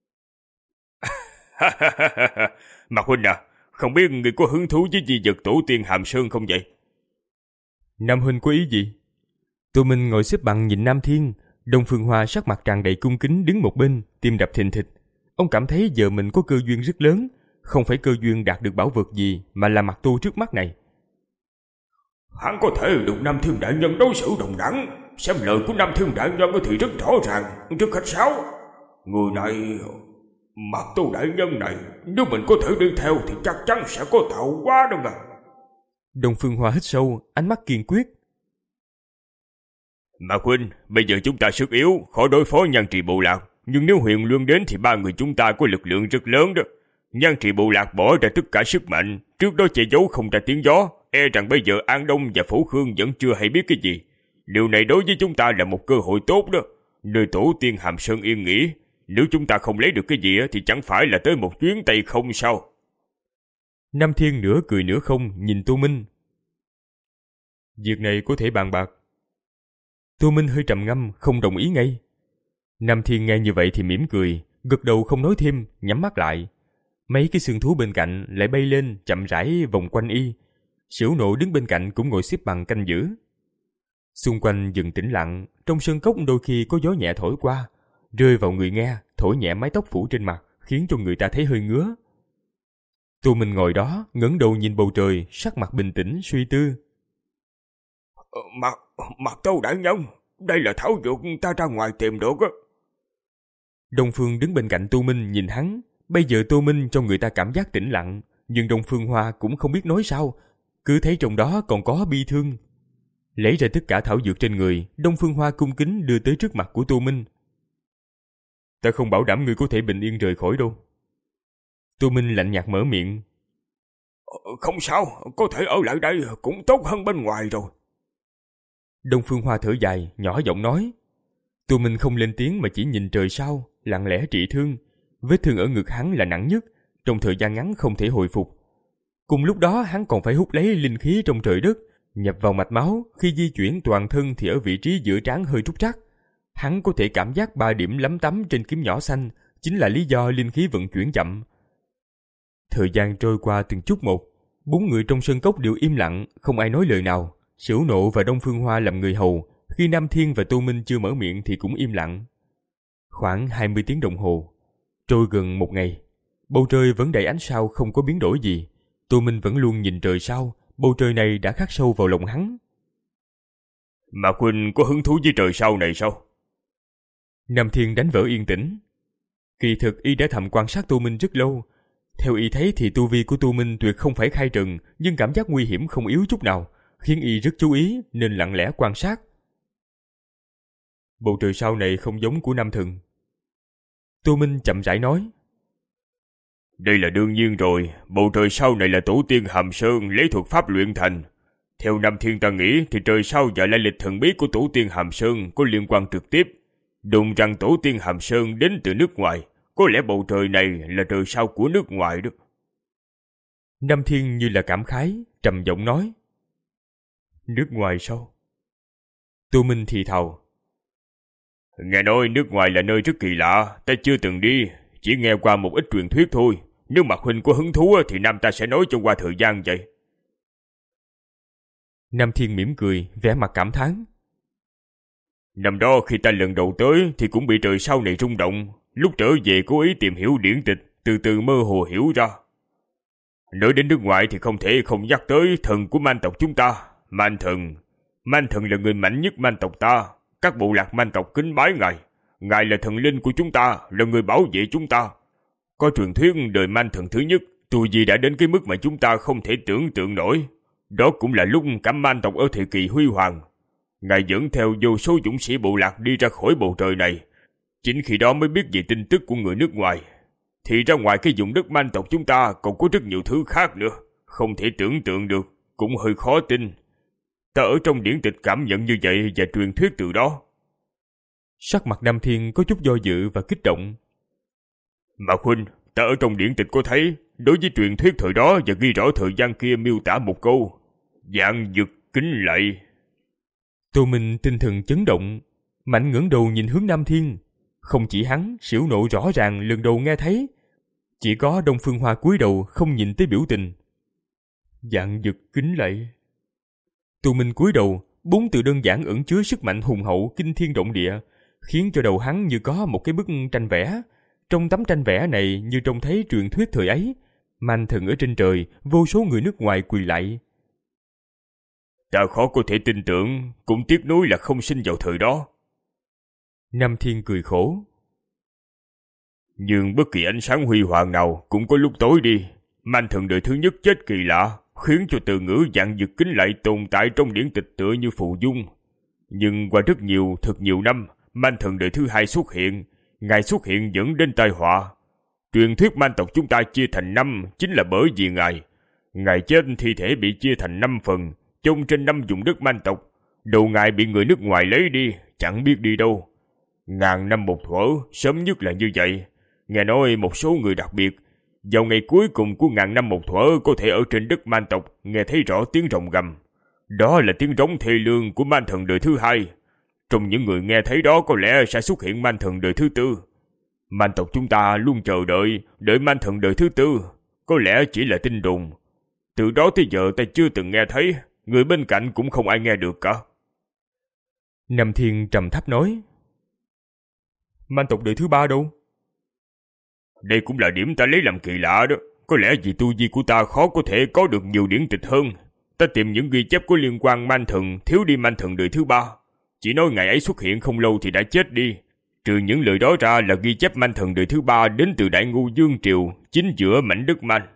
Mạc huynh à, không biết người có hứng thú với di vật tổ tiên Hàm Sơn không vậy? Nam huynh có ý gì? Tô Minh ngồi xếp bằng nhìn Nam Thiên. Đông Phương Hoa sắc mặt tràn đầy cung kính đứng một bên, tim đập thình thịch. Ông cảm thấy giờ mình có cơ duyên rất lớn, không phải cơ duyên đạt được bảo vật gì, mà là mặt tu trước mắt này. Hắn có thể được Nam Thiên đại nhân đối xử đồng đẳng. Xem lời của Nam Thiên đại nhân thì rất rõ ràng, rất khách sáo. Người này, Mạc tu đại nhân này, nếu mình có thể đi theo thì chắc chắn sẽ có tạo hóa đâu mà. Đông Phương Hoa hít sâu, ánh mắt kiên quyết. Mạc huynh, bây giờ chúng ta sức yếu, khó đối phó Nhan Trì bộ lạc. Nhưng nếu Huyền Luân đến thì ba người chúng ta có lực lượng rất lớn đó. Nhan Trì bộ lạc bỏ ra tất cả sức mạnh, trước đó che giấu không ra tiếng gió. E rằng bây giờ An Đông và Phổ Khương vẫn chưa hay biết cái gì. Điều này đối với chúng ta là một cơ hội tốt đó. Nơi tổ tiên Hàm Sơn yên nghỉ, nếu chúng ta không lấy được cái gì thì chẳng phải là tới một chuyến tay không sao? Nam Thiên nửa cười nửa không nhìn Tô Minh. Việc này có thể bàn bạc. Tô Minh hơi trầm ngâm, không đồng ý ngay. Nam Thiên nghe như vậy thì mỉm cười, gật đầu không nói thêm, nhắm mắt lại. Mấy cái xương thú bên cạnh lại bay lên, chậm rãi vòng quanh y. Sửu Nộ đứng bên cạnh cũng ngồi xếp bằng canh giữ. Xung quanh dần tĩnh lặng, trong sân cốc đôi khi có gió nhẹ thổi qua, rơi vào người nghe, thổi nhẹ mái tóc phủ trên mặt, khiến cho người ta thấy hơi ngứa. Tô Minh ngồi đó, ngẩng đầu nhìn bầu trời, sắc mặt bình tĩnh, suy tư. Mặt, mặt Tâu đại nhân, đây là thảo dược ta ra ngoài tìm được á. Đông Phương đứng bên cạnh Tô Minh nhìn hắn. Bây giờ Tô Minh cho người ta cảm giác tĩnh lặng, nhưng Đông Phương Hoa cũng không biết nói sao, cứ thấy trong đó còn có bi thương. Lấy ra tất cả thảo dược trên người, Đông Phương Hoa cung kính đưa tới trước mặt của Tô Minh. Ta không bảo đảm ngươi có thể bình yên rời khỏi đâu. Tô Minh lạnh nhạt mở miệng. Không sao, có thể ở lại đây cũng tốt hơn bên ngoài rồi. Đông Phương Hoa thở dài, nhỏ giọng nói. Tô Minh không lên tiếng mà chỉ nhìn trời sau, lặng lẽ trị thương. Vết thương ở ngực hắn là nặng nhất, trong thời gian ngắn không thể hồi phục. Cùng lúc đó hắn còn phải hút lấy linh khí trong trời đất, nhập vào mạch máu, khi di chuyển toàn thân thì ở vị trí giữa trán hơi trúc trắc. Hắn có thể cảm giác ba điểm lấm tấm trên kiếm nhỏ xanh, chính là lý do linh khí vận chuyển chậm. Thời gian trôi qua từng chút một, bốn người trong sân cốc đều im lặng, không ai nói lời nào. Sửu Nộ và Đông Phương Hoa làm người hầu, Khi Nam Thiên và Tô Minh chưa mở miệng thì cũng im lặng. Khoảng hai mươi tiếng đồng hồ, trôi gần một ngày. Bầu trời vẫn đầy ánh sao không có biến đổi gì. Tô Minh vẫn luôn nhìn trời sao, bầu trời này đã khắc sâu vào lòng hắn. Mà Huynh có hứng thú với trời sao này sao? Nam Thiên đánh vỡ yên tĩnh. Kỳ thực y đã thầm quan sát Tô Minh rất lâu. Theo y thấy thì tu vi của Tô Minh tuyệt không phải khai trần, nhưng cảm giác nguy hiểm không yếu chút nào, khiến y rất chú ý nên lặng lẽ quan sát. Bầu trời sao này không giống của Nam Thần. Tô Minh chậm rãi nói. Đây là đương nhiên rồi, bầu trời sao này là tổ tiên Hàm Sơn lấy thuật pháp luyện thành. Theo Nam Thiên ta nghĩ thì trời sao và lai lịch thần bí của tổ tiên Hàm Sơn có liên quan trực tiếp. Đồn rằng tổ tiên Hàm Sơn đến từ nước ngoài, có lẽ bầu trời này là trời sao của nước ngoài đó. Nam Thiên như là cảm khái, trầm giọng nói. Nước ngoài sao? Tô Minh thì thào. Nghe nói nước ngoài là nơi rất kỳ lạ, ta chưa từng đi, chỉ nghe qua một ít truyền thuyết thôi. Nếu mà Huynh có hứng thú thì Nam ta sẽ nói cho qua thời gian vậy. Nam Thiên mỉm cười, vẻ mặt cảm thán. Năm đó khi ta lần đầu tới thì cũng bị trời sao này rung động. Lúc trở về cố ý tìm hiểu điển tịch, từ từ mơ hồ hiểu ra. Nói đến nước ngoài thì không thể không nhắc tới thần của Man tộc chúng ta, Man Thần. Man Thần là người mạnh nhất Man tộc ta. Các bộ lạc Man tộc kính bái ngài. Ngài là thần linh của chúng ta, là người bảo vệ chúng ta. Có truyền thuyết đời Man Thần thứ nhất, tu vi đã đến cái mức mà chúng ta không thể tưởng tượng nổi. Đó cũng là lúc cả Man tộc ở thời kỳ huy hoàng. Ngài dẫn theo vô số dũng sĩ bộ lạc đi ra khỏi bầu trời này. Chính khi đó mới biết về tin tức của người nước ngoài. Thì ra ngoài cái vùng đất Man tộc chúng ta còn có rất nhiều thứ khác nữa. Không thể tưởng tượng được, cũng hơi khó tin. Ta ở trong điển tịch cảm nhận như vậy và truyền thuyết từ đó. Sắc mặt Nam Thiên có chút do dự và kích động. Mà Huynh, ta ở trong điển tịch có thấy, đối với truyền thuyết thời đó và ghi rõ thời gian kia miêu tả một câu: Vạn dực kính lạy. Tô Minh tinh thần chấn động, mạnh ngẩng đầu nhìn hướng Nam Thiên. Không chỉ hắn, Sửu Nộ rõ ràng lần đầu nghe thấy. Chỉ có Đông Phương Hoa cúi đầu không nhìn tới biểu tình. Vạn dực kính lạy. Tô Minh cúi đầu, bốn từ đơn giản ẩn chứa sức mạnh hùng hậu kinh thiên động địa, khiến cho đầu hắn như có một cái bức tranh vẽ. Trong tấm tranh vẽ này như trông thấy truyền thuyết thời ấy, Man Thần ở trên trời, vô số người nước ngoài quỳ lạy. Ta khó có thể tin tưởng, cũng tiếc nuối là không sinh vào thời đó. Nam Thiên cười khổ. Nhưng bất kỳ ánh sáng huy hoàng nào cũng có lúc tối đi. Man Thần đời thứ nhất chết kỳ lạ, khiến cho từ ngữ vạn dực kính lạy tồn tại trong điển tịch tựa như phù dung. Nhưng qua rất nhiều, thật nhiều năm, Man Thần đời thứ hai xuất hiện. Ngài xuất hiện dẫn đến tai họa. Truyền thuyết Man tộc chúng ta chia thành năm chính là bởi vì Ngài. Ngài chết thi thể bị chia thành năm phần, chôn trên năm vùng đất Man tộc. Đầu Ngài bị người nước ngoài lấy đi, chẳng biết đi đâu. Ngàn năm một thuở, sớm nhất là như vậy. Nghe nói một số người đặc biệt, vào ngày cuối cùng của ngàn năm một thuở có thể ở trên đất Man tộc nghe thấy rõ tiếng rồng gầm. Đó là tiếng rống thê lương của Man Thần đời thứ hai. Trong những người nghe thấy đó có lẽ sẽ xuất hiện Man Thần đời thứ tư. Man tộc chúng ta luôn chờ đợi, đợi Man Thần đời thứ tư. Có lẽ chỉ là tin đồn. Từ đó tới giờ ta chưa từng nghe thấy, người bên cạnh cũng không ai nghe được cả. Nam Thiên trầm thấp nói. Man tộc đời thứ ba đâu? Đây cũng là điểm ta lấy làm kỳ lạ đó. Có lẽ vì tu vi của ta khó có thể có được nhiều điển tịch hơn. Ta tìm những ghi chép có liên quan Man Thần, thiếu đi Man Thần đời thứ ba. Chỉ nói ngày ấy xuất hiện không lâu thì đã chết đi. Trừ những lời đó ra là ghi chép Man Thần đời thứ ba đến từ Đại Ngưu Dương Triều, chính giữa mảnh đất Man.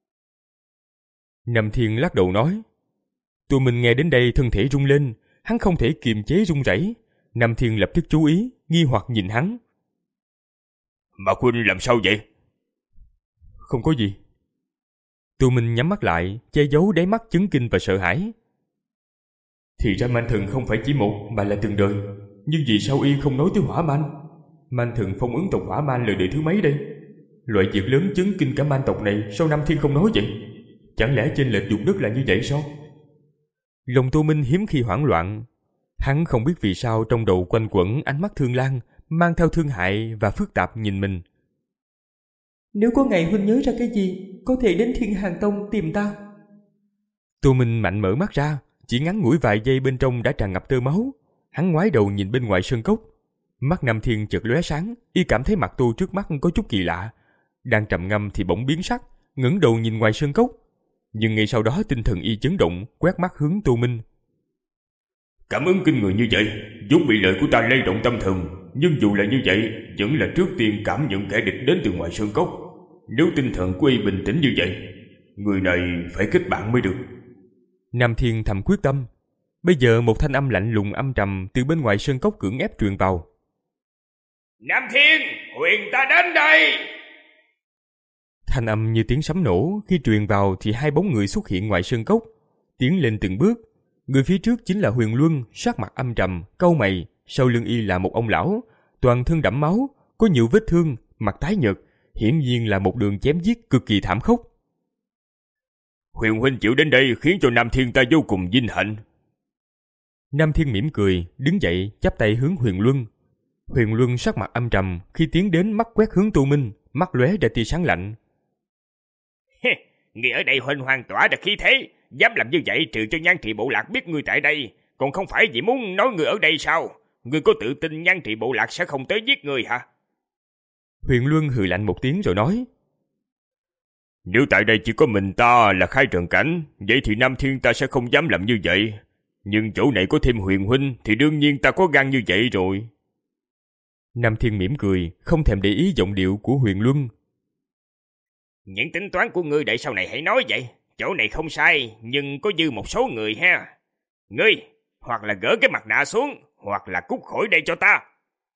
Nam Thiên lắc đầu nói. Tụi mình nghe đến đây thân thể rung lên, hắn không thể kiềm chế run rẩy. Nam Thiên lập tức chú ý, nghi hoặc nhìn hắn. Mà Huynh làm sao vậy? Không có gì. Tụi mình nhắm mắt lại, che giấu đáy mắt chấn kinh và sợ hãi. Thì ra Man Thần không phải chỉ một mà là từng đời. Nhưng vì sao y không nói tới Hỏa Man? Man Thần phong ấn tộc Hỏa Man là đời thứ mấy đây? Loại việc lớn chấn kinh cả Man tộc này sao Nam Thiên không nói vậy? Chẳng lẽ chênh lệch vùng đất là như vậy sao? Lòng Tô Minh hiếm khi hoảng loạn. Hắn không biết vì sao trong đầu quanh quẩn ánh mắt thương lan, mang theo thương hại và phức tạp nhìn mình. Nếu có ngày Huynh nhớ ra cái gì, có thể đến Thiên Hàng Tông tìm ta. Tô Minh mạnh mở mắt ra, chỉ ngắn ngủi vài giây bên trong đã tràn ngập tơ máu. Hắn ngoái đầu nhìn bên ngoài sơn cốc. Mắt Nam Thiên chợt lóe sáng, y cảm thấy mặt Tô trước mắt có chút kỳ lạ. Đang trầm ngâm thì bỗng biến sắc, ngẩng đầu nhìn ngoài sơn cốc. Nhưng ngay sau đó tinh thần y chấn động, quét mắt hướng Tô Minh. Cảm ứng kinh người như vậy, vốn bị lời của ta lay động tâm thần, nhưng dù là như vậy, vẫn là trước tiên cảm nhận kẻ địch đến từ ngoài sơn cốc. Nếu tinh thần của y bình tĩnh như vậy, người này phải kết bạn mới được. Nam Thiên thầm quyết tâm. Bây giờ một thanh âm lạnh lùng âm trầm từ bên ngoài sơn cốc cưỡng ép truyền vào. Nam Thiên, huyền ta đến đây! Thanh âm như tiếng sấm nổ, khi truyền vào thì hai bóng người xuất hiện ngoài sơn cốc, tiến lên từng bước. Người phía trước chính là Huyền Luân, sắc mặt âm trầm, cau mày, sau lưng y là một ông lão, toàn thân đẫm máu, có nhiều vết thương, mặt tái nhợt, hiển nhiên là một đường chém giết cực kỳ thảm khốc. Huyền huynh chịu đến đây khiến cho Nam Thiên ta vô cùng vinh hạnh. Nam Thiên mỉm cười, đứng dậy, chắp tay hướng Huyền Luân. Huyền Luân sắc mặt âm trầm, khi tiến đến mắt quét hướng Tô Minh, mắt lóe ra tia sáng lạnh. Người ở đây huynh hoàn tỏa ra khí thế, dám làm như vậy trừ cho Nhan Trị Bộ Lạc biết người tại đây, còn không phải vì muốn nói người ở đây sao? Người có tự tin Nhan Trị Bộ Lạc sẽ không tới giết người hả? Huyền Luân hừ lạnh một tiếng rồi nói. Nếu tại đây chỉ có mình ta là khai trần cảnh, vậy thì Nam Thiên ta sẽ không dám làm như vậy. Nhưng chỗ này có thêm Huyền huynh thì đương nhiên ta có gan như vậy rồi. Nam Thiên mỉm cười, không thèm để ý giọng điệu của Huyền Luân. Những tính toán của ngươi để sau này hãy nói vậy. Chỗ này không sai, nhưng có dư một số người ha. Ngươi, hoặc là gỡ cái mặt nạ xuống, hoặc là cút khỏi đây cho ta.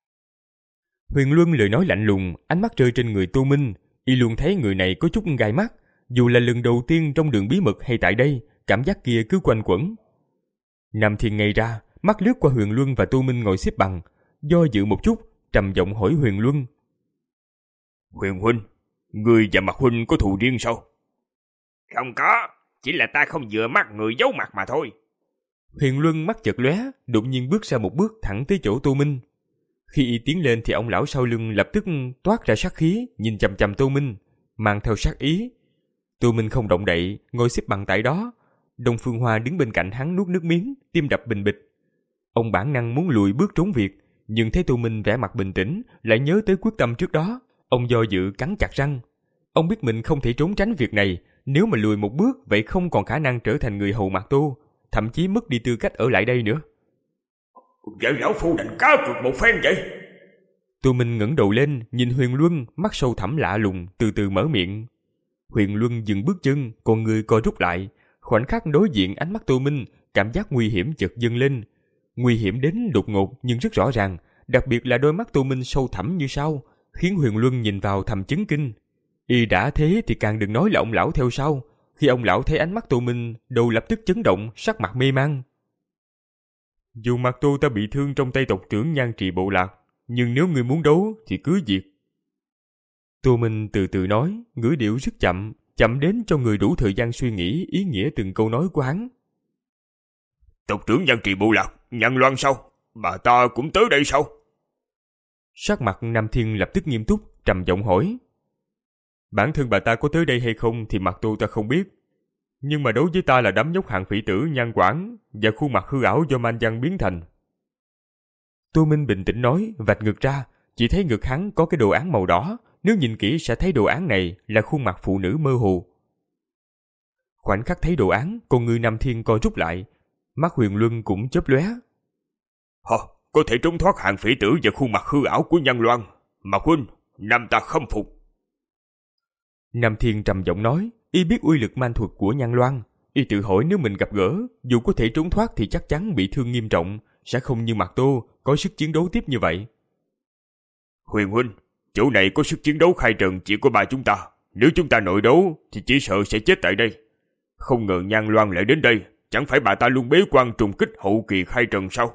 Huyền Luân lời nói lạnh lùng, ánh mắt rơi trên người Tô Minh. Y luôn thấy người này có chút gai mắt, dù là lần đầu tiên trong đường bí mật hay tại đây, cảm giác kia cứ quanh quẩn. Nam Thiên ngây ra, mắt lướt qua Huyền Luân và Tô Minh ngồi xếp bằng, do dự một chút, trầm giọng hỏi Huyền Luân. Huyền huynh, ngươi và Mạc huynh có thù riêng sao? Không có, chỉ là ta không vừa mắt người giấu mặt mà thôi. Huyền Luân mắt chợt lóe, đột nhiên bước ra một bước thẳng tới chỗ Tô Minh. Khi y tiến lên thì ông lão sau lưng lập tức toát ra sát khí, nhìn chằm chằm Tô Minh, mang theo sát ý. Tô Minh không động đậy, ngồi xếp bằng tại đó. Đông Phương Hoa đứng bên cạnh hắn nuốt nước miếng, tim đập bình bịch. Ông bản năng muốn lùi bước trốn việc, nhưng thấy Tô Minh vẻ mặt bình tĩnh, lại nhớ tới quyết tâm trước đó. Ông do dự cắn chặt răng. Ông biết mình không thể trốn tránh việc này, nếu mà lùi một bước vậy không còn khả năng trở thành người hầu Mạc Tô, thậm chí mất đi tư cách ở lại đây nữa. Vậy lão phu định cá cược một phen vậy? Tô Minh ngẩng đầu lên, nhìn Huyền Luân, mắt sâu thẳm lạ lùng, từ từ mở miệng. Huyền Luân dừng bước chân, con người co rút lại. Khoảnh khắc đối diện ánh mắt Tô Minh, cảm giác nguy hiểm chợt dâng lên. Nguy hiểm đến đột ngột nhưng rất rõ ràng, đặc biệt là đôi mắt Tô Minh sâu thẳm như sao, khiến Huyền Luân nhìn vào thầm chấn kinh. Y đã thế thì càng đừng nói là ông lão theo sau. Khi ông lão thấy ánh mắt Tô Minh, đầu lập tức chấn động, sắc mặt mê man. Dù Mạc Tô ta bị thương trong tay tộc trưởng Nhan Trị Bộ Lạc, nhưng nếu ngươi muốn đấu thì cứ việc. Tô Minh từ từ nói, ngữ điệu rất chậm, chậm đến cho người đủ thời gian suy nghĩ ý nghĩa từng câu nói của hắn. Tộc trưởng Nhan Trị Bộ Lạc, Nhan Loan sao? Bà ta cũng tới đây sao? Sắc mặt Nam Thiên lập tức nghiêm túc, trầm giọng hỏi. Bản thân bà ta có tới đây hay không thì Mạc Tô ta không biết. Nhưng mà đối với ta là đám nhóc hạng phỉ tử Nhan Quảng và khuôn mặt hư ảo do man văn biến thành. Tô Minh bình tĩnh nói, vạch ngực ra, chỉ thấy ngực hắn có cái đồ án màu đỏ, nếu nhìn kỹ sẽ thấy đồ án này là khuôn mặt phụ nữ mơ hồ. Khoảnh khắc thấy đồ án, con người Nam Thiên co rút lại, mắt Huyền Luân cũng chớp lóe. Hả, có thể trốn thoát hạng phỉ tử và khuôn mặt hư ảo của Nhan Loan, Mạc huynh, nam ta khâm phục. Nam Thiên trầm giọng nói, y biết uy lực man thuật của Nhan Loan, y tự hỏi nếu mình gặp gỡ, dù có thể trốn thoát thì chắc chắn bị thương nghiêm trọng, sẽ không như Mạc Tô có sức chiến đấu tiếp như vậy. Huyền huynh, chỗ này có sức chiến đấu khai trần chỉ có ba chúng ta, nếu chúng ta nội đấu thì chỉ sợ sẽ chết tại đây. Không ngờ Nhan Loan lại đến đây, chẳng phải bà ta luôn bế quan trùng kích hậu kỳ khai trần sao?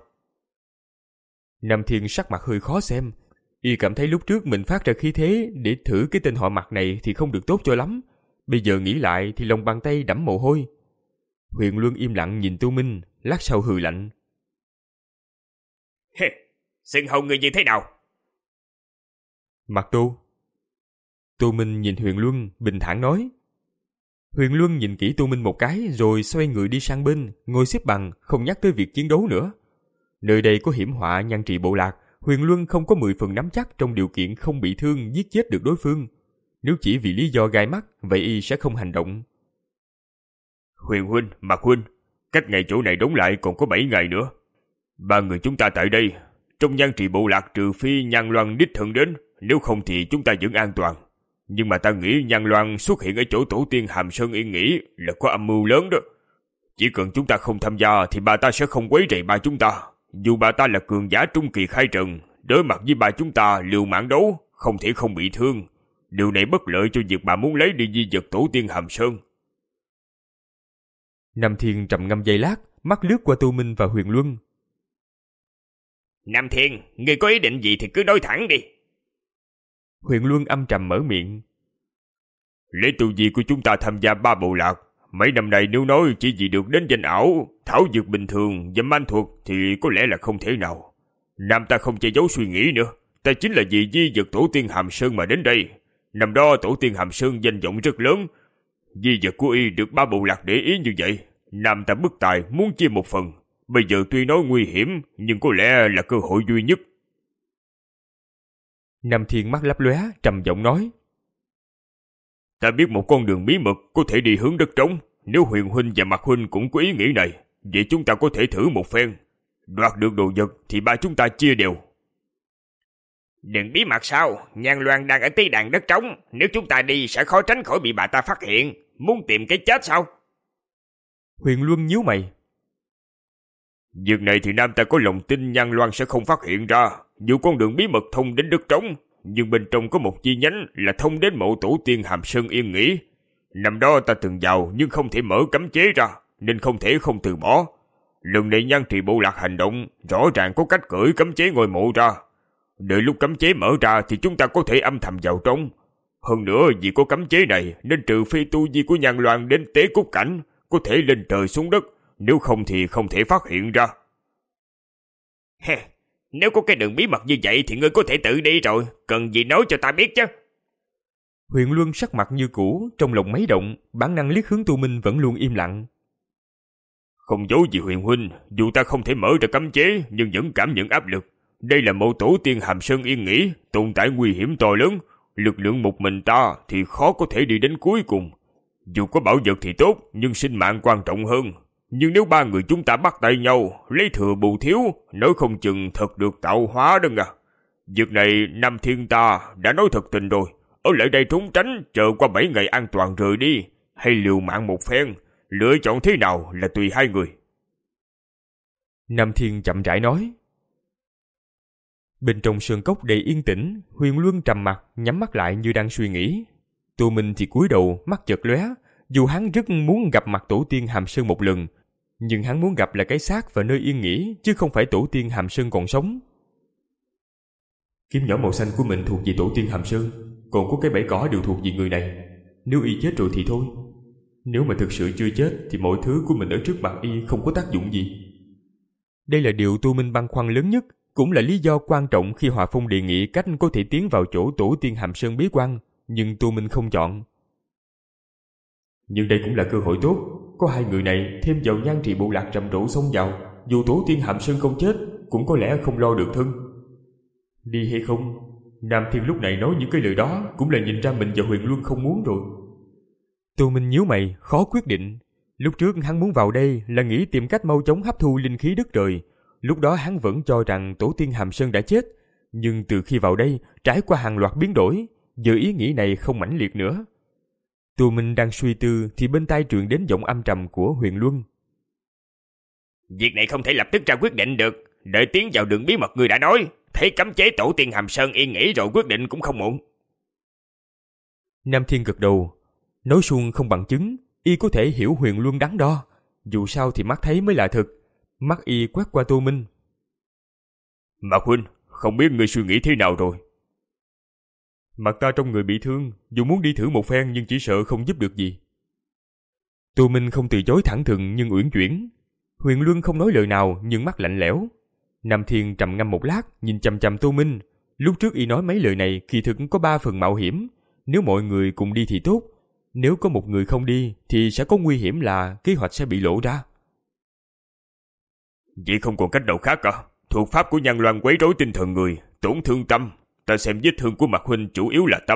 Nam Thiên sắc mặt hơi khó xem, y cảm thấy lúc trước mình phát ra khí thế để thử cái tên họ Mạc này thì không được tốt cho lắm. Bây giờ nghĩ lại thì lòng bàn tay đẫm mồ hôi. Huyền Luân im lặng nhìn Tô Minh, lát sau hừ lạnh. Hê, xưng hầu người như thế nào? Mạc Tô. Tô Minh nhìn Huyền Luân, bình thản nói. Huyền Luân nhìn kỹ Tô Minh một cái rồi xoay người đi sang bên, ngồi xếp bằng, không nhắc tới việc chiến đấu nữa. Nơi đây có hiểm họa nhan trị bộ lạc, Huyền Luân không có mười phần nắm chắc trong điều kiện không bị thương giết chết được đối phương. Nếu chỉ vì lý do gai mắt, vậy y sẽ không hành động. Huyền huynh, Mạc huynh, cách ngày chỗ này đóng lại còn có bảy ngày nữa. Ba người chúng ta tại đây, trong nhan trị bộ lạc trừ phi Nhan Loan đích thân đến, nếu không thì chúng ta vẫn an toàn. Nhưng mà ta nghĩ Nhan Loan xuất hiện ở chỗ tổ tiên Hàm Sơn yên nghỉ là có âm mưu lớn đó. Chỉ cần chúng ta không tham gia thì bà ta sẽ không quấy rầy ba chúng ta. Dù bà ta là cường giả trung kỳ khai trần, đối mặt với ba chúng ta liều mạng đấu, không thể không bị thương. Điều này bất lợi cho việc bà muốn lấy đi di vật tổ tiên Hàm Sơn. Nam Thiên trầm ngâm giây lát, mắt lướt qua Tô Minh và Huyền Luân. Nam Thiên, ngươi có ý định gì thì cứ nói thẳng đi. Huyền Luân âm trầm mở miệng. Lấy tu vi của chúng ta tham gia ba bộ lạc, mấy năm nay nếu nói chỉ vì được đến danh ảo, thảo dược bình thường, dâm anh thuật thì có lẽ là không thể nào. Nam ta không che giấu suy nghĩ nữa, ta chính là vì di vật tổ tiên Hàm Sơn mà đến đây. Năm đó tổ tiên Hàm Sơn danh vọng rất lớn, di vật của y được ba bộ lạc để ý như vậy, Nam ta bất tài muốn chia một phần. Bây giờ tuy nói nguy hiểm, nhưng có lẽ là cơ hội duy nhất. Nam Thiên mắt lấp lóe, trầm giọng nói. Ta biết một con đường bí mật có thể đi hướng đất trống. Nếu Huyền huynh và Mạc huynh cũng có ý nghĩ này, vậy chúng ta có thể thử một phen. Đoạt được đồ vật thì ba chúng ta chia đều. Đừng bí mật sao? Nhan Loan đang ở tí đàn đất trống. Nếu chúng ta đi sẽ khó tránh khỏi bị bà ta phát hiện. Muốn tìm cái chết sao? Huyền Luân nhíu mày. Việc này thì Nam ta có lòng tin Nhan Loan sẽ không phát hiện ra. Dù con đường bí mật thông đến đất trống, nhưng bên trong có một chi nhánh là thông đến mộ tổ tiên Hàm Sơn yên nghỉ. Năm đó ta từng vào nhưng không thể mở cấm chế ra, nên không thể không từ bỏ. Lần này nhan trị bộ lạc hành động, rõ ràng có cách cởi cấm chế ngôi mộ ra. Đợi lúc cấm chế mở ra thì chúng ta có thể âm thầm vào trong. Hơn nữa vì có cấm chế này nên trừ phi tu vi của Nhan Loan đến tế cốt cảnh, có thể lên trời xuống đất, nếu không thì không thể phát hiện ra. He, nếu có cái đường bí mật như vậy thì ngươi có thể tự đi rồi, cần gì nói cho ta biết chứ. Huyền Luân sắc mặt như cũ, trong lòng mấy động, bản năng liếc hướng Tu Minh vẫn luôn im lặng. Không giấu gì Huyền huynh, dù ta không thể mở ra cấm chế nhưng vẫn cảm nhận áp lực. Đây là mộ tổ tiên Hàm Sơn yên nghỉ, tồn tại nguy hiểm to lớn, lực lượng một mình ta thì khó có thể đi đến cuối cùng. Dù có bảo vật thì tốt, nhưng sinh mạng quan trọng hơn. Nhưng nếu ba người chúng ta bắt tay nhau, lấy thừa bù thiếu, nói không chừng thật được tạo hóa đó à. Việc này Nam Thiên ta đã nói thật tình rồi, ở lại đây trốn tránh, chờ qua bảy ngày an toàn rời đi, hay liều mạng một phen, lựa chọn thế nào là tùy hai người. Nam Thiên chậm rãi nói. Bên trong sơn cốc đầy yên tĩnh, Huyền Luân trầm mặt, nhắm mắt lại như đang suy nghĩ. Tô Minh thì cúi đầu, mắt chợt lóe. Dù hắn rất muốn gặp mặt tổ tiên Hàm Sơn một lần, nhưng hắn muốn gặp là cái xác và nơi yên nghỉ, chứ không phải tổ tiên Hàm Sơn còn sống. Kiếm nhỏ màu xanh của mình thuộc về tổ tiên Hàm Sơn, còn có cái bẫy cỏ đều thuộc về người này. Nếu y chết rồi thì thôi. Nếu mà thực sự chưa chết thì mọi thứ của mình ở trước mặt y không có tác dụng gì. Đây là điều Tô Minh băn khoăn lớn nhất, cũng là lý do quan trọng khi Hòa Phong đề nghị cách có thể tiến vào chỗ tổ tiên Hàm Sơn bế quan, nhưng Tô Minh không chọn. Nhưng đây cũng là cơ hội tốt, có hai người này thêm vào nhan trị bộ lạc trầm trổ xông vào, dù tổ tiên Hàm Sơn không chết, cũng có lẽ không lo được thân. Đi hay không? Nam Thiên lúc này nói những cái lời đó cũng là nhìn ra mình và Huyền Luân không muốn rồi. Tô Minh nhíu mày, khó quyết định. Lúc trước hắn muốn vào đây là nghĩ tìm cách mau chóng hấp thu linh khí đất trời. Lúc đó hắn vẫn cho rằng tổ tiên Hàm Sơn đã chết, nhưng từ khi vào đây, trải qua hàng loạt biến đổi, giờ ý nghĩ này không mãnh liệt nữa. Tô Minh đang suy tư thì bên tai truyền đến giọng âm trầm của Huyền Luân. Việc này không thể lập tức ra quyết định được, đợi tiến vào đường bí mật người đã nói, thấy cấm chế tổ tiên Hàm Sơn yên nghỉ rồi quyết định cũng không muộn. Nam Thiên gật đầu, nói suông không bằng chứng, y có thể hiểu Huyền Luân đắn đo, dù sao thì mắt thấy mới là thực. Mắt y quét qua Tô Minh. Mạc huynh, không biết người suy nghĩ thế nào rồi? Mặt ta trong người bị thương, dù muốn đi thử một phen nhưng chỉ sợ không giúp được gì. Tô Minh không từ chối thẳng thừng nhưng uyển chuyển. Huyền Luân không nói lời nào nhưng mắt lạnh lẽo. Nam Thiên trầm ngâm một lát, nhìn chằm chằm Tô Minh. Lúc trước y nói mấy lời này kỳ thực có ba phần mạo hiểm. Nếu mọi người cùng đi thì tốt, nếu có một người không đi thì sẽ có nguy hiểm là kế hoạch sẽ bị lộ ra. Vậy không còn cách nào khác cả. Thuật pháp của Nhan Loan quấy rối tinh thần người, tổn thương tâm. Ta xem vết thương của Mạc huynh chủ yếu là tâm.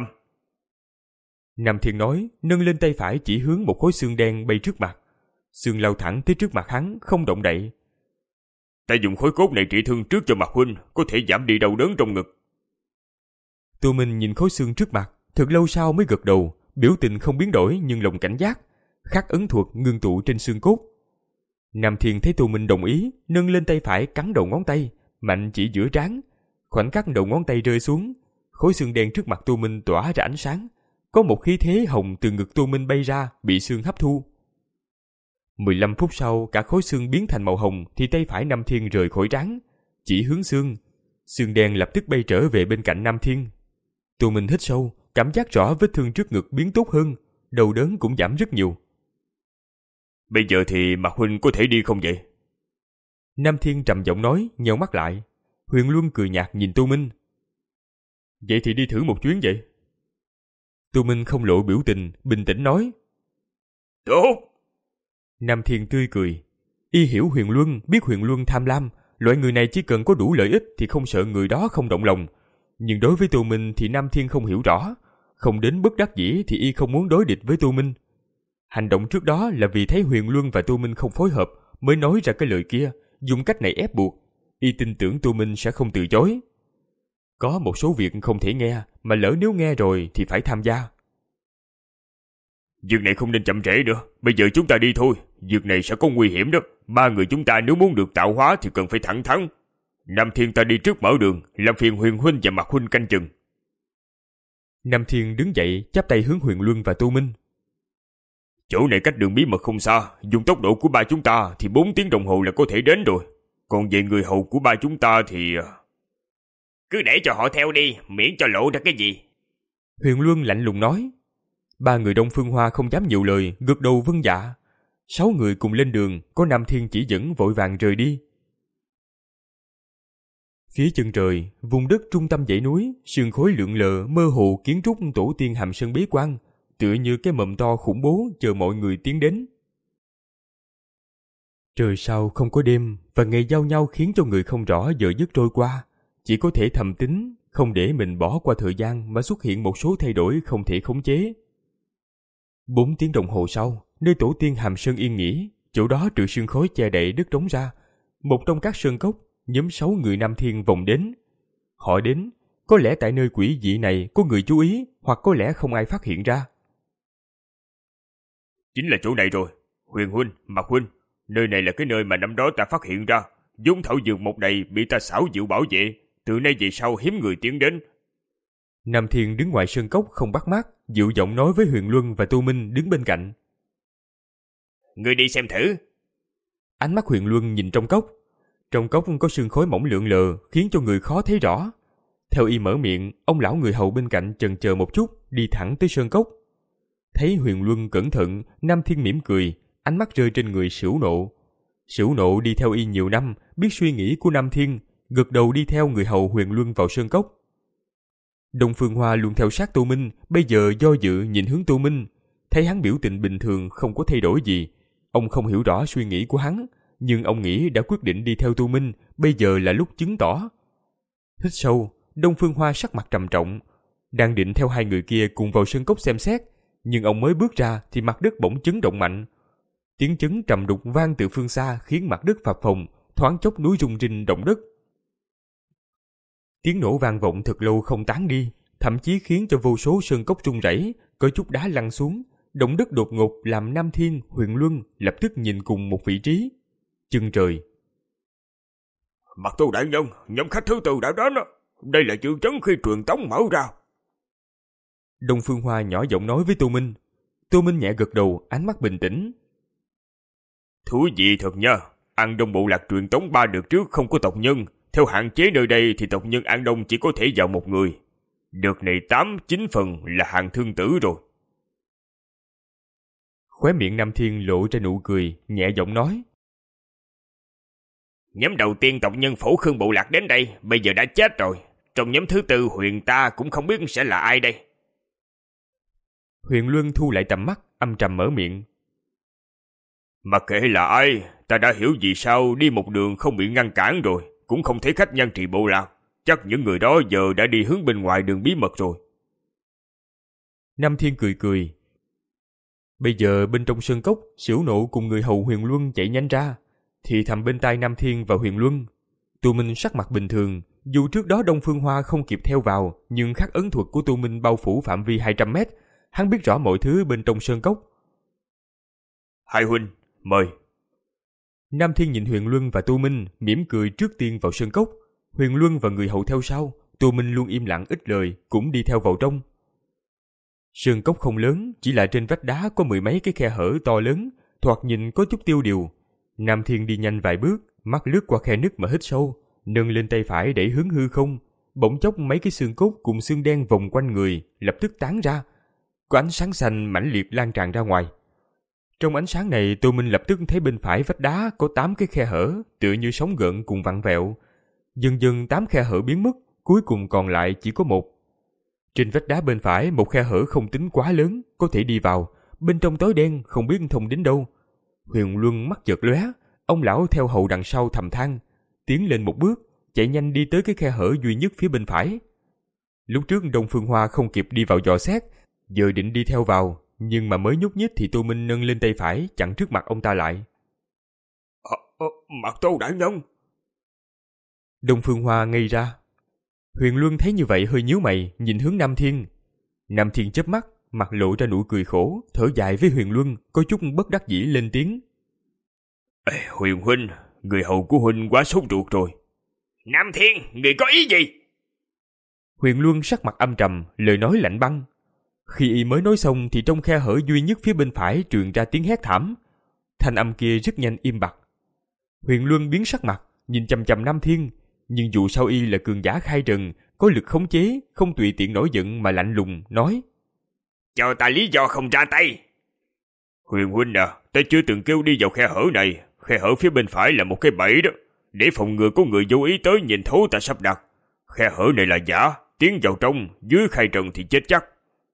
Nam Thiên nói, nâng lên tay phải chỉ hướng một khối xương đen bay trước mặt. Xương lao thẳng tới trước mặt hắn, không động đậy. Ta dùng khối cốt này trị thương trước cho Mạc huynh, có thể giảm đi đau đớn trong ngực. Tô Minh nhìn khối xương trước mặt, thật lâu sau mới gật đầu, biểu tình không biến đổi nhưng lòng cảnh giác, khắc ấn thuật ngưng tụ trên xương cốt. Nam Thiên thấy Tô Minh đồng ý, nâng lên tay phải cắn đầu ngón tay, mạnh chỉ giữa trán. Khoảnh khắc đầu ngón tay rơi xuống, khối xương đen trước mặt Tô Minh tỏa ra ánh sáng, có một khí thế hồng từ ngực Tô Minh bay ra, bị xương hấp thu. mười lăm phút sau, cả khối xương biến thành màu hồng thì tay phải Nam Thiên rời khỏi trán, chỉ hướng xương. Xương đen lập tức bay trở về bên cạnh Nam Thiên. Tô Minh hít sâu, cảm giác rõ vết thương trước ngực biến tốt hơn, đầu đớn cũng giảm rất nhiều. Bây giờ thì Mạc huynh có thể đi không vậy? Nam Thiên trầm giọng nói, nheo mắt lại. Huyền Luân cười nhạt nhìn Tô Minh. Vậy thì đi thử một chuyến vậy. Tô Minh không lộ biểu tình, bình tĩnh nói. Tốt. Nam Thiên tươi cười. Y hiểu Huyền Luân, biết Huyền Luân tham lam, loại người này chỉ cần có đủ lợi ích thì không sợ người đó không động lòng. Nhưng đối với Tô Minh thì Nam Thiên không hiểu rõ, không đến bất đắc dĩ thì y không muốn đối địch với Tô Minh. Hành động trước đó là vì thấy Huyền Luân và Tô Minh không phối hợp mới nói ra cái lời kia, dùng cách này ép buộc. Y tin tưởng Tô Minh sẽ không từ chối. Có một số việc không thể nghe, mà lỡ nếu nghe rồi thì phải tham gia. Việc này không nên chậm trễ nữa, bây giờ chúng ta đi thôi. Việc này sẽ có nguy hiểm đó. Ba người chúng ta nếu muốn được tạo hóa thì cần phải thẳng thắn. Nam Thiên ta đi trước mở đường, làm phiền Huyền huynh và Mạc huynh canh chừng. Nam Thiên đứng dậy, chắp tay hướng Huyền Luân và Tô Minh. Chỗ này cách đường bí mật không xa, dùng tốc độ của ba chúng ta thì bốn tiếng đồng hồ là có thể đến rồi. Còn về người hầu của ba chúng ta thì... Cứ để cho họ theo đi, miễn cho lộ ra cái gì. Huyền Luân lạnh lùng nói. Ba người Đông Phương Hoa không dám nhiều lời, gật đầu vâng dạ. Sáu người cùng lên đường, có Nam Thiên chỉ dẫn vội vàng rời đi. Phía chân trời, vùng đất trung tâm dãy núi, sương khói lượn lờ, mơ hồ kiến trúc tổ tiên Hàm Sơn bế quan, tựa như cái mầm to khủng bố chờ mọi người tiến đến. Trời sao không có đêm, và ngày giao nhau khiến cho người không rõ giờ giấc trôi qua, chỉ có thể thầm tính, không để mình bỏ qua thời gian mà xuất hiện một số thay đổi không thể khống chế. Bốn tiếng đồng hồ sau, nơi tổ tiên Hàm Sơn yên nghỉ, chỗ đó trừ sương khói che đậy đất trống ra, một trong các sơn cốc, nhóm sáu người Nam Thiên vòng đến. Họ đến, có lẽ tại nơi quỷ dị này có người chú ý, hoặc có lẽ không ai phát hiện ra. Chính là chỗ này rồi. Huyền huynh, Mạc huynh, nơi này là cái nơi mà năm đó ta phát hiện ra. Vốn thảo dược một đầy bị ta xảo diệu bảo vệ, từ nay về sau hiếm người tiến đến. Nam Thiên đứng ngoài sơn cốc không bắt mắt, dịu giọng nói với Huyền Luân và Tô Minh đứng bên cạnh. Người đi xem thử. Ánh mắt Huyền Luân nhìn trong cốc. Trong cốc có sương khói mỏng lượn lờ, khiến cho người khó thấy rõ. Theo y mở miệng, ông lão người hầu bên cạnh chần chờ một chút, đi thẳng tới sơn cốc. Thấy Huyền Luân cẩn thận, Nam Thiên mỉm cười, ánh mắt rơi trên người Sửu Nộ. Sửu Nộ đi theo y nhiều năm, biết suy nghĩ của Nam Thiên, gật đầu đi theo người hầu Huyền Luân vào sơn cốc. Đông Phương Hoa luôn theo sát Tô Minh, bây giờ do dự nhìn hướng Tô Minh, thấy hắn biểu tình bình thường không có thay đổi gì. Ông không hiểu rõ suy nghĩ của hắn, nhưng ông nghĩ đã quyết định đi theo Tô Minh, bây giờ là lúc chứng tỏ. Hít sâu, Đông Phương Hoa sắc mặt trầm trọng, đang định theo hai người kia cùng vào sơn cốc xem xét, nhưng ông mới bước ra thì mặt đất bỗng chấn động mạnh. Tiếng chấn trầm đục vang từ phương xa khiến mặt đất phập phồng, thoáng chốc núi rung rinh động đất. Tiếng nổ vang vọng thật lâu không tán đi, thậm chí khiến cho vô số sơn cốc rung rẩy, có chút đá lăn xuống. Động đất đột ngột làm Nam Thiên, Huyền Luân lập tức nhìn cùng một vị trí. Chân trời. Mạc Tô đại nhân, nhóm khách thứ tư đã đến. Đây là chữ chấn khi truyền tống mở ra. Đông Phương Hoa nhỏ giọng nói với Tô Minh. Tô Minh nhẹ gật đầu, ánh mắt bình tĩnh. Thú vị thật nha. An Đông bộ lạc truyền tống ba đợt trước không có tộc nhân. Theo hạn chế nơi đây thì tộc nhân An Đông chỉ có thể vào một người. Đợt này tám, chín phần là hàng thương tử rồi. Khóe miệng Nam Thiên lộ ra nụ cười, nhẹ giọng nói. Nhóm đầu tiên tộc nhân Phổ Khương bộ lạc đến đây, bây giờ đã chết rồi. Trong nhóm thứ tư Huyền ta cũng không biết sẽ là ai đây. Huyền Luân thu lại tầm mắt, âm trầm mở miệng. Mặc kệ là ai, ta đã hiểu vì sao đi một đường không bị ngăn cản rồi. cũng không thấy khách nhân trị bộ lạc. Chắc những người đó giờ đã đi hướng bên ngoài đường bí mật rồi. Nam Thiên cười cười. Bây giờ bên trong sơn cốc, Xỉu Nộ cùng người hầu Huyền Luân chạy nhanh ra, thì thầm bên tai Nam Thiên và Huyền Luân. Tu Minh sắc mặt bình thường, dù trước đó Đông Phương Hoa không kịp theo vào, nhưng khắc ấn thuật của Tu Minh bao phủ phạm vi hai trăm mét, hắn biết rõ mọi thứ bên trong sơn cốc. Hai huynh, mời. Nam Thiên nhìn Huyền Luân và Tu Minh, mỉm cười trước tiên vào sơn cốc. Huyền Luân và người hầu theo sau, Tu Minh luôn im lặng ít lời, cũng đi theo vào trong. Sơn cốc không lớn, chỉ là trên vách đá có mười mấy cái khe hở to lớn, thoạt nhìn có chút tiêu điều. Nam Thiên đi nhanh vài bước, mắt lướt qua khe nứt mà hít sâu, nâng lên tay phải để hướng hư không. Bỗng chốc mấy cái xương cốt cùng xương đen vòng quanh người lập tức tán ra, có ánh sáng xanh mãnh liệt lan tràn ra ngoài. Trong ánh sáng này, Tô Minh lập tức thấy bên phải vách đá có tám cái khe hở, tựa như sóng gợn cùng vặn vẹo. Dần dần tám khe hở biến mất, cuối cùng còn lại chỉ có một. Trên vách đá bên phải, một khe hở không tính quá lớn, có thể đi vào, bên trong tối đen không biết thông đến đâu. Huyền Luân mắt chợt lóe, ông lão theo hầu đằng sau thầm than, tiến lên một bước, chạy nhanh đi tới cái khe hở duy nhất phía bên phải. Lúc trước Đông Phương Hoa không kịp đi vào dò xét, giờ định đi theo vào, nhưng mà mới nhúc nhích thì Tô Minh nâng lên tay phải chặn trước mặt ông ta lại. À, à, Mặt Tô đại nhân. Đông Phương Hoa ngây ra. Huyền Luân thấy như vậy hơi nhíu mày, nhìn hướng Nam Thiên. Nam Thiên chớp mắt, mặt lộ ra nụ cười khổ, thở dài với Huyền Luân, có chút bất đắc dĩ lên tiếng. Ê, Huyền huynh, người hầu của huynh quá sốt ruột rồi. Nam Thiên, người có ý gì? Huyền Luân sắc mặt âm trầm, lời nói lạnh băng. Khi y mới nói xong thì trong khe hở duy nhất phía bên phải truyền ra tiếng hét thảm. Thanh âm kia rất nhanh im bặt. Huyền Luân biến sắc mặt, nhìn chằm chằm Nam Thiên, nhưng dù sao y là cường giả khai trần, có lực khống chế, không tùy tiện nổi giận mà lạnh lùng nói: Cho ta lý do không ra tay. Huyền huynh à, ta chưa từng kêu đi vào khe hở này. Khe hở phía bên phải là một cái bẫy đó, để phòng ngừa có người vô ý tới nhìn thấu ta sắp đặt. Khe hở này là giả, tiến vào trong, dưới khai trần thì chết chắc.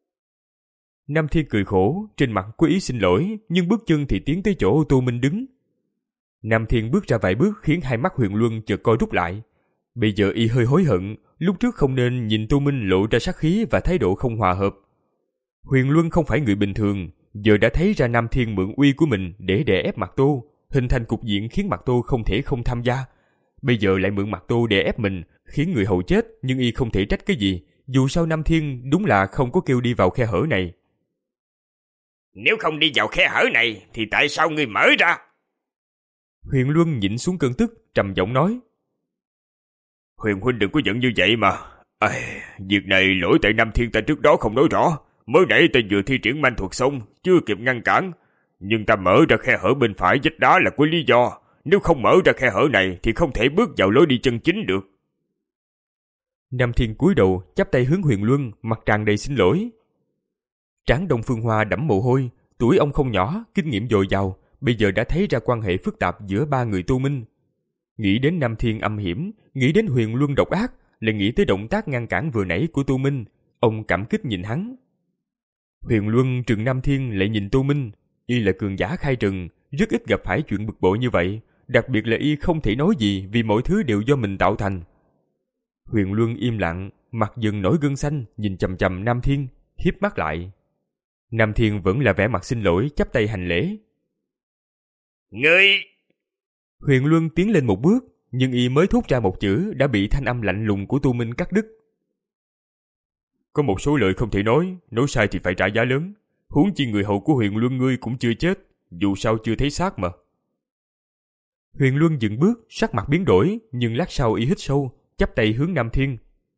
Nam Thiên cười khổ, trên mặt có ý xin lỗi, nhưng bước chân thì tiến tới chỗ Tô Minh đứng. Nam Thiên bước ra vài bước khiến hai mắt Huyền Luân chợt co rút lại. Bây giờ y hơi hối hận, lúc trước không nên nhìn Tô Minh lộ ra sát khí và thái độ không hòa hợp. Huyền Luân không phải người bình thường, giờ đã thấy ra Nam Thiên mượn uy của mình để đè ép Mạc Tô, hình thành cục diện khiến Mạc Tô không thể không tham gia. Bây giờ lại mượn Mạc Tô đè ép mình, khiến người hầu chết, nhưng y không thể trách cái gì, dù sao Nam Thiên đúng là không có kêu đi vào khe hở này. Nếu không đi vào khe hở này thì tại sao ngươi mở ra? Huyền Luân nhịn xuống cơn tức, trầm giọng nói. Huyền huynh đừng có giận như vậy mà. À, việc này lỗi tại Nam Thiên ta trước đó không nói rõ. Mới nãy ta vừa thi triển manh thuật xong, chưa kịp ngăn cản. Nhưng ta mở ra khe hở bên phải vách đá là có lý do. Nếu không mở ra khe hở này thì không thể bước vào lối đi chân chính được. Nam Thiên cúi đầu, chắp tay hướng Huyền Luân, mặt tràn đầy xin lỗi. Trán Đông Phương Hoa đẫm mồ hôi, tuổi ông không nhỏ, kinh nghiệm dồi dào, bây giờ đã thấy ra quan hệ phức tạp giữa ba người Tô Minh. Nghĩ đến Nam Thiên âm hiểm, nghĩ đến Huyền Luân độc ác, lại nghĩ tới động tác ngăn cản vừa nãy của Tô Minh, ông cảm kích nhìn hắn. Huyền Luân trừng Nam Thiên lại nhìn Tô Minh, y là cường giả khai trần, rất ít gặp phải chuyện bực bội như vậy, đặc biệt là y không thể nói gì vì mọi thứ đều do mình tạo thành. Huyền Luân im lặng, mặt dần nổi gân xanh, nhìn chằm chằm Nam Thiên, híp mắt lại. Nam Thiên vẫn là vẻ mặt xin lỗi, chắp tay hành lễ. Ngươi! Huyền Luân tiến lên một bước, nhưng y mới thốt ra một chữ đã bị thanh âm lạnh lùng của Tô Minh cắt đứt. Có một số lời không thể nói, nói sai thì phải trả giá lớn. Huống chi người hầu của Huyền Luân ngươi cũng chưa chết, dù sao chưa thấy xác mà. Huyền Luân dừng bước, sắc mặt biến đổi, nhưng lát sau y hít sâu, chắp tay hướng Nam Thiên.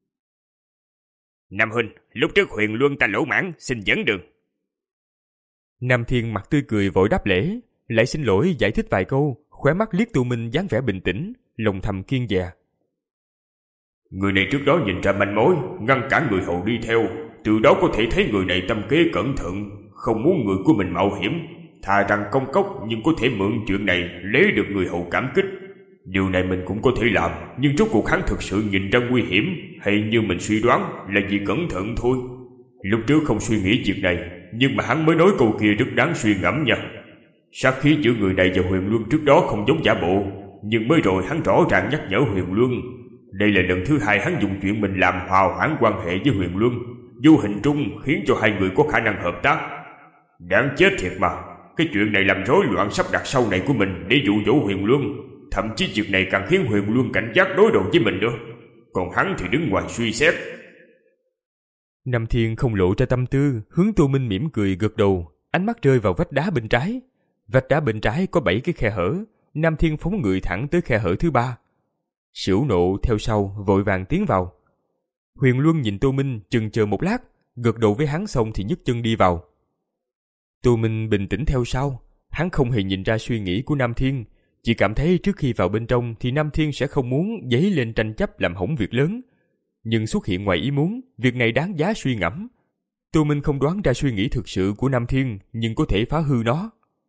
Nam huynh, lúc trước Huyền Luân ta lỗ mãn, xin dẫn đường. Nam Thiên mặt tươi cười vội đáp lễ, lại xin lỗi giải thích vài câu, khóe mắt liếc Tô Minh dáng vẻ bình tĩnh, lòng thầm kiêng dè. Người này trước đó nhìn ra manh mối, ngăn cản người hầu đi theo, từ đó có thể thấy người này tâm kế cẩn thận, không muốn người của mình mạo hiểm, thà rằng công cốc nhưng có thể mượn chuyện này lấy được người hầu cảm kích. Điều này mình cũng có thể làm, nhưng rốt cuộc hắn thực sự nhìn ra nguy hiểm, hay như mình suy đoán là vì cẩn thận thôi. Lúc trước không suy nghĩ việc này, nhưng mà hắn mới nói câu kia rất đáng suy ngẫm nha. Sát khí giữa người này và Huyền Luân trước đó không giống giả bộ, nhưng mới rồi hắn rõ ràng nhắc nhở Huyền Luân. Đây là lần thứ hai hắn dùng chuyện mình làm hòa hoãn quan hệ với Huyền Luân, vô hình trung khiến cho hai người có khả năng hợp tác. Đáng chết thiệt mà, cái chuyện này làm rối loạn sắp đặt sau này của mình để dụ dỗ Huyền Luân. Thậm chí việc này càng khiến Huyền Luân cảnh giác đối đầu với mình nữa. Còn hắn thì đứng ngoài suy xét. Nam Thiên không lộ ra tâm tư, hướng Tô Minh mỉm cười gật đầu, ánh mắt rơi vào vách đá bên trái. Vách đá bên trái có bảy cái khe hở, Nam Thiên phóng người thẳng tới khe hở thứ ba. Sửu Nộ theo sau vội vàng tiến vào. Huyền Luân nhìn Tô Minh chừng chờ một lát, gật đầu với hắn xong thì nhấc chân đi vào. Tô Minh bình tĩnh theo sau, hắn không hề nhìn ra suy nghĩ của Nam Thiên, chỉ cảm thấy trước khi vào bên trong thì Nam Thiên sẽ không muốn dấy lên tranh chấp làm hỏng việc lớn. Nhưng xuất hiện ngoài ý muốn, việc này đáng giá suy ngẫm. Tô Minh không đoán ra suy nghĩ thực sự của Nam Thiên, nhưng có thể phá hư nó.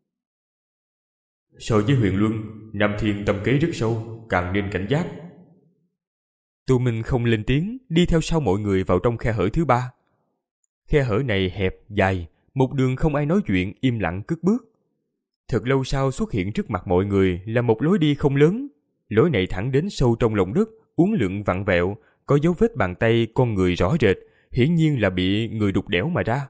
So với Huyền Luân, Nam Thiên tâm kế rất sâu, càng nên cảnh giác. Tô Minh không lên tiếng, đi theo sau mọi người vào trong khe hở thứ ba. Khe hở này hẹp, dài, một đường không ai nói chuyện, im lặng cất bước. Thật lâu sau xuất hiện trước mặt mọi người là một lối đi không lớn. Lối này thẳng đến sâu trong lòng đất, uốn lượn vặn vẹo, có dấu vết bàn tay con người rõ rệt, hiển nhiên là bị người đục đẽo mà ra.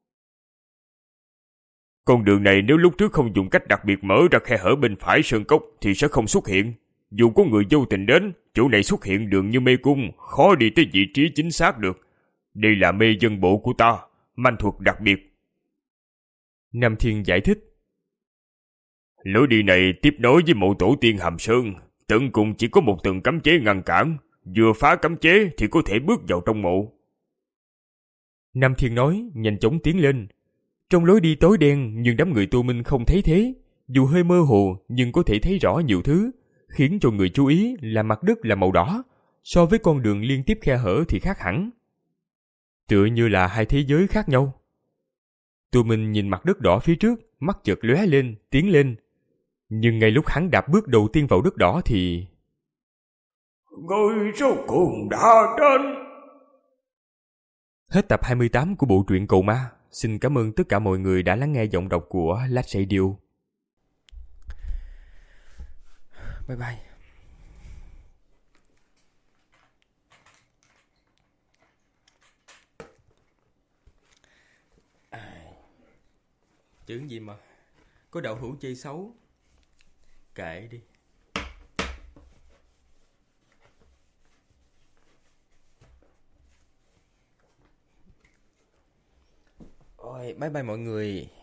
Con đường này nếu lúc trước không dùng cách đặc biệt mở ra khe hở bên phải sơn cốc thì sẽ không xuất hiện. Dù có người vô tình đến, chỗ này xuất hiện đường như mê cung, khó đi tới vị trí chính xác được. Đây là mê dân bộ của ta, manh thuật đặc biệt. Nam Thiên giải thích. Lối đi này tiếp nối với mộ tổ tiên Hàm Sơn, tận cùng chỉ có một tầng cấm chế ngăn cản, vừa phá cấm chế thì có thể bước vào trong mộ. Nam Thiên nói, nhanh chóng tiến lên. Trong lối đi tối đen nhưng đám người Tô Minh không thấy thế, dù hơi mơ hồ nhưng có thể thấy rõ nhiều thứ, khiến cho người chú ý là mặt đất là màu đỏ, so với con đường liên tiếp khe hở thì khác hẳn. Tựa như là hai thế giới khác nhau. Tô Minh nhìn mặt đất đỏ phía trước, mắt chợt lóe lên, tiến lên. Nhưng ngay lúc hắn đạp bước đầu tiên vào đất đỏ thì... Người rốt cuộc đã đến. Hết tập hai mươi tám của bộ truyện Cầu Ma. Xin cảm ơn tất cả mọi người đã lắng nghe giọng đọc của Last Radio. Bye bye. À, chữ gì mà có đạo hữu chơi xấu, kệ đi. Ôi, bye bye mọi người.